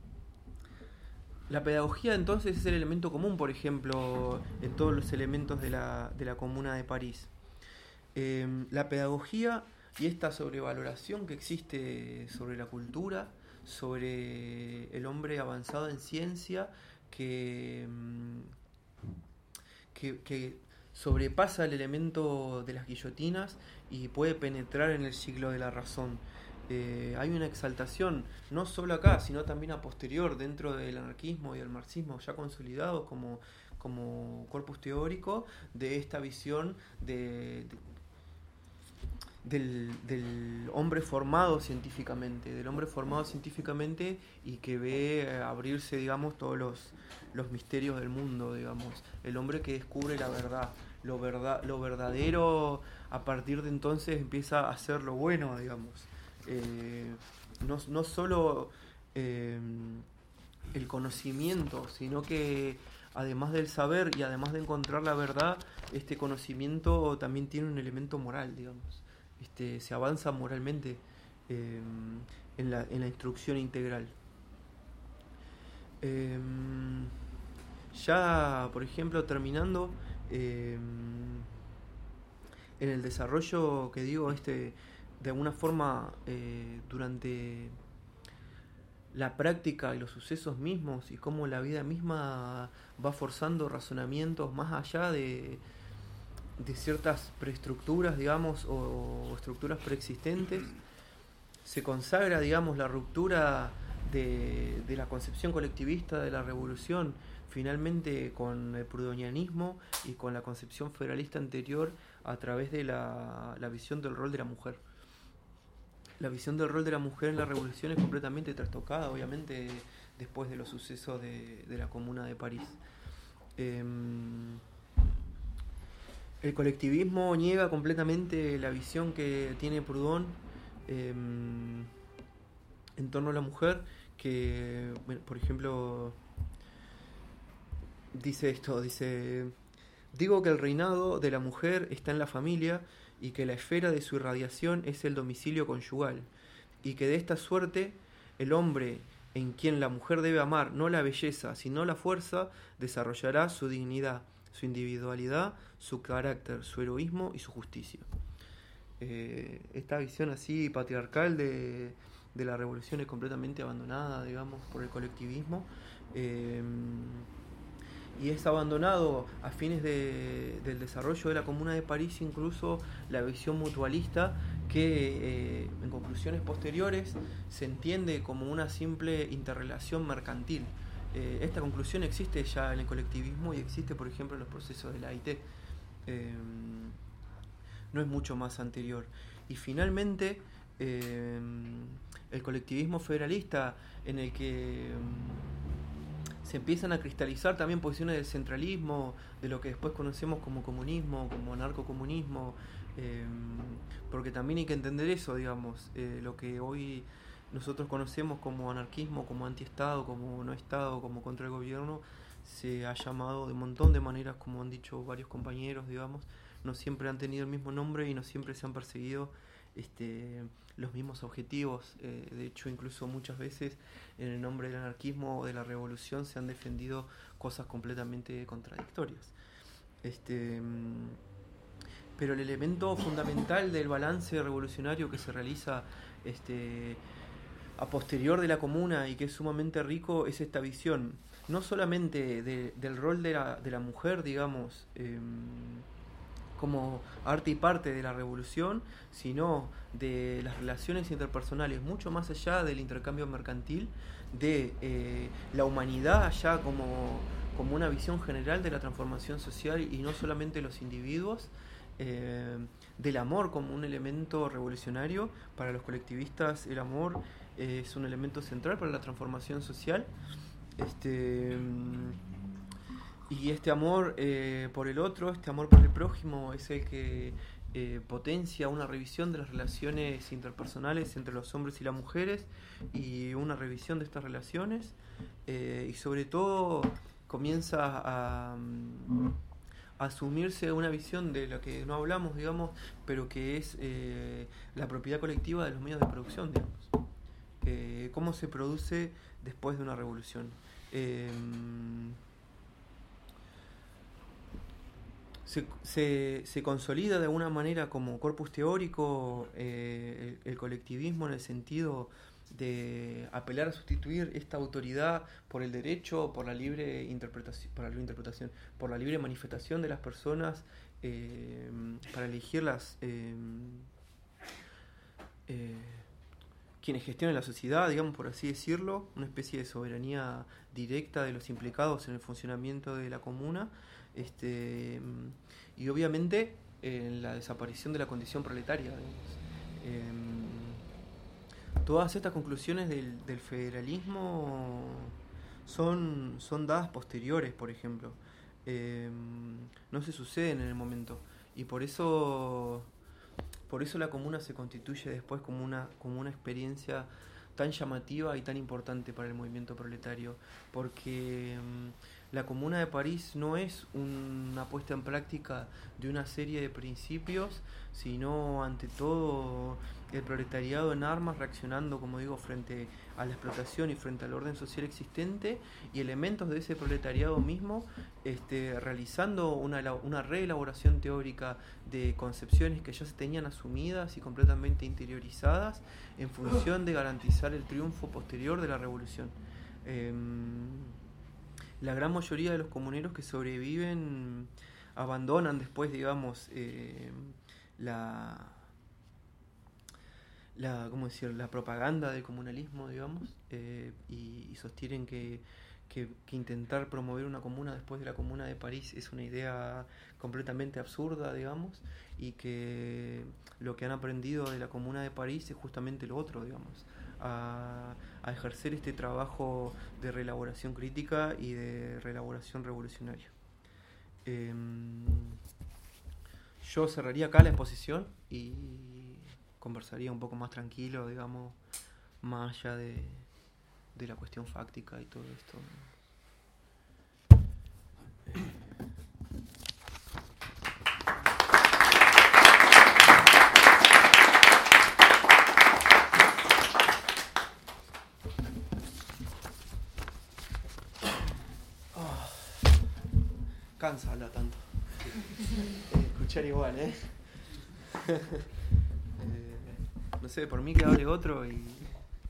La pedagogía entonces es el elemento común, por ejemplo, en todos los elementos de la, de la Comuna de París. Eh, la pedagogía y esta sobrevaloración que existe sobre la cultura, sobre el hombre avanzado en ciencia, que, que, que sobrepasa el elemento de las guillotinas y puede penetrar en el siglo de la razón. Eh, hay una exaltación, no solo acá, sino también a posterior, dentro del anarquismo y del marxismo ya consolidados como, como corpus teórico, de esta visión de, de, del, del hombre formado científicamente, del hombre formado científicamente y que ve abrirse, digamos, todos los, los misterios del mundo, digamos, el hombre que descubre la verdad, lo, verdad, lo verdadero a partir de entonces empieza a ser lo bueno, digamos. Eh, no, no solo eh, el conocimiento, sino que además del saber y además de encontrar la verdad, este conocimiento también tiene un elemento moral, digamos. Este, se avanza moralmente eh, en, la, en la instrucción integral. Eh, ya, por ejemplo, terminando, eh, en el desarrollo que digo, este de alguna forma eh, durante la práctica y los sucesos mismos y cómo la vida misma va forzando razonamientos más allá de, de ciertas preestructuras, digamos, o, o estructuras preexistentes, se consagra, digamos, la ruptura de, de la concepción colectivista de la revolución, finalmente con el proudhonianismo y con la concepción federalista anterior a través de la, la visión del rol de la mujer. La visión del rol de la mujer en la revolución es completamente trastocada, obviamente, después de los sucesos de, de la Comuna de París. Eh, el colectivismo niega completamente la visión que tiene Proudhon eh, en torno a la mujer, que, bueno, por ejemplo, dice esto, dice, digo que el reinado de la mujer está en la familia y que la esfera de su irradiación es el domicilio conyugal, y que de esta suerte el hombre en quien la mujer debe amar no la belleza, sino la fuerza, desarrollará su dignidad, su individualidad, su carácter, su heroísmo y su justicia. Eh, esta visión así patriarcal de, de la revolución es completamente abandonada, digamos, por el colectivismo. Eh, y es abandonado a fines de, del desarrollo de la Comuna de París incluso la visión mutualista que eh, en conclusiones posteriores se entiende como una simple interrelación mercantil. Eh, esta conclusión existe ya en el colectivismo y existe, por ejemplo, en los procesos de la A I T. Eh, no es mucho más anterior. Y finalmente, eh, el colectivismo federalista, en el que se empiezan a cristalizar también posiciones del centralismo, de lo que después conocemos como comunismo, como anarcocomunismo, eh, porque también hay que entender eso, digamos, eh, lo que hoy nosotros conocemos como anarquismo, como antiestado, como no estado, como contra el gobierno, se ha llamado de un montón de maneras, como han dicho varios compañeros, digamos, no siempre han tenido el mismo nombre y no siempre se han perseguido este, los mismos objetivos. Eh, de hecho, incluso muchas veces en el nombre del anarquismo o de la revolución se han defendido cosas completamente contradictorias. Este, pero el elemento fundamental del balance revolucionario que se realiza este, a posterior de la comuna y que es sumamente rico es esta visión, no solamente de, del rol de la, de la mujer, digamos, eh, como arte y parte de la revolución, sino de las relaciones interpersonales, mucho más allá del intercambio mercantil, de eh, la humanidad allá como, como una visión general de la transformación social y no solamente los individuos, eh, del amor como un elemento revolucionario. Para los colectivistas el amor eh, es un elemento central para la transformación social. Este... Y este amor eh, por el otro, este amor por el prójimo, es el que eh, potencia una revisión de las relaciones interpersonales entre los hombres y las mujeres y una revisión de estas relaciones eh, y sobre todo comienza a, a asumirse una visión de la que no hablamos, digamos, pero que es eh, la propiedad colectiva de los medios de producción, digamos. Eh, ¿Cómo se produce después de una revolución? Eh, Se, se, se consolida de alguna manera como corpus teórico eh, el, el colectivismo en el sentido de apelar a sustituir esta autoridad por el derecho, por la libre interpretación, por la libre interpretación, por la libre manifestación de las personas eh, para elegir las eh, eh, quienes gestionen la sociedad, digamos por así decirlo, una especie de soberanía directa de los implicados en el funcionamiento de la comuna. Este, y obviamente en eh, la desaparición de la condición proletaria. Eh, todas estas conclusiones del, del federalismo son, son dadas posteriores, por ejemplo. Eh, no se suceden en el momento. Y por eso, por eso la comuna se constituye después como una, como una experiencia tan llamativa y tan importante para el movimiento proletario. Porque la Comuna de París no es una puesta en práctica de una serie de principios, sino ante todo el proletariado en armas reaccionando, como digo, frente a la explotación y frente al orden social existente, y elementos de ese proletariado mismo este, realizando una, una reelaboración teórica de concepciones que ya se tenían asumidas y completamente interiorizadas en función de garantizar el triunfo posterior de la revolución. Eh, La gran mayoría de los comuneros que sobreviven abandonan después, digamos, eh, la, la, ¿cómo decir? La propaganda del comunalismo, digamos, eh, y, y sostienen que, que, que intentar promover una comuna después de la Comuna de París es una idea completamente absurda, digamos, y que lo que han aprendido de la Comuna de París es justamente lo otro, digamos. A, a ejercer este trabajo de reelaboración crítica y de reelaboración revolucionaria. Eh, yo cerraría acá la exposición y conversaría un poco más tranquilo, digamos, más allá de, de la cuestión fáctica y todo esto. Cansa hablar tanto. Eh, escuchar igual, ¿eh? eh. No sé, por mí que hable otro y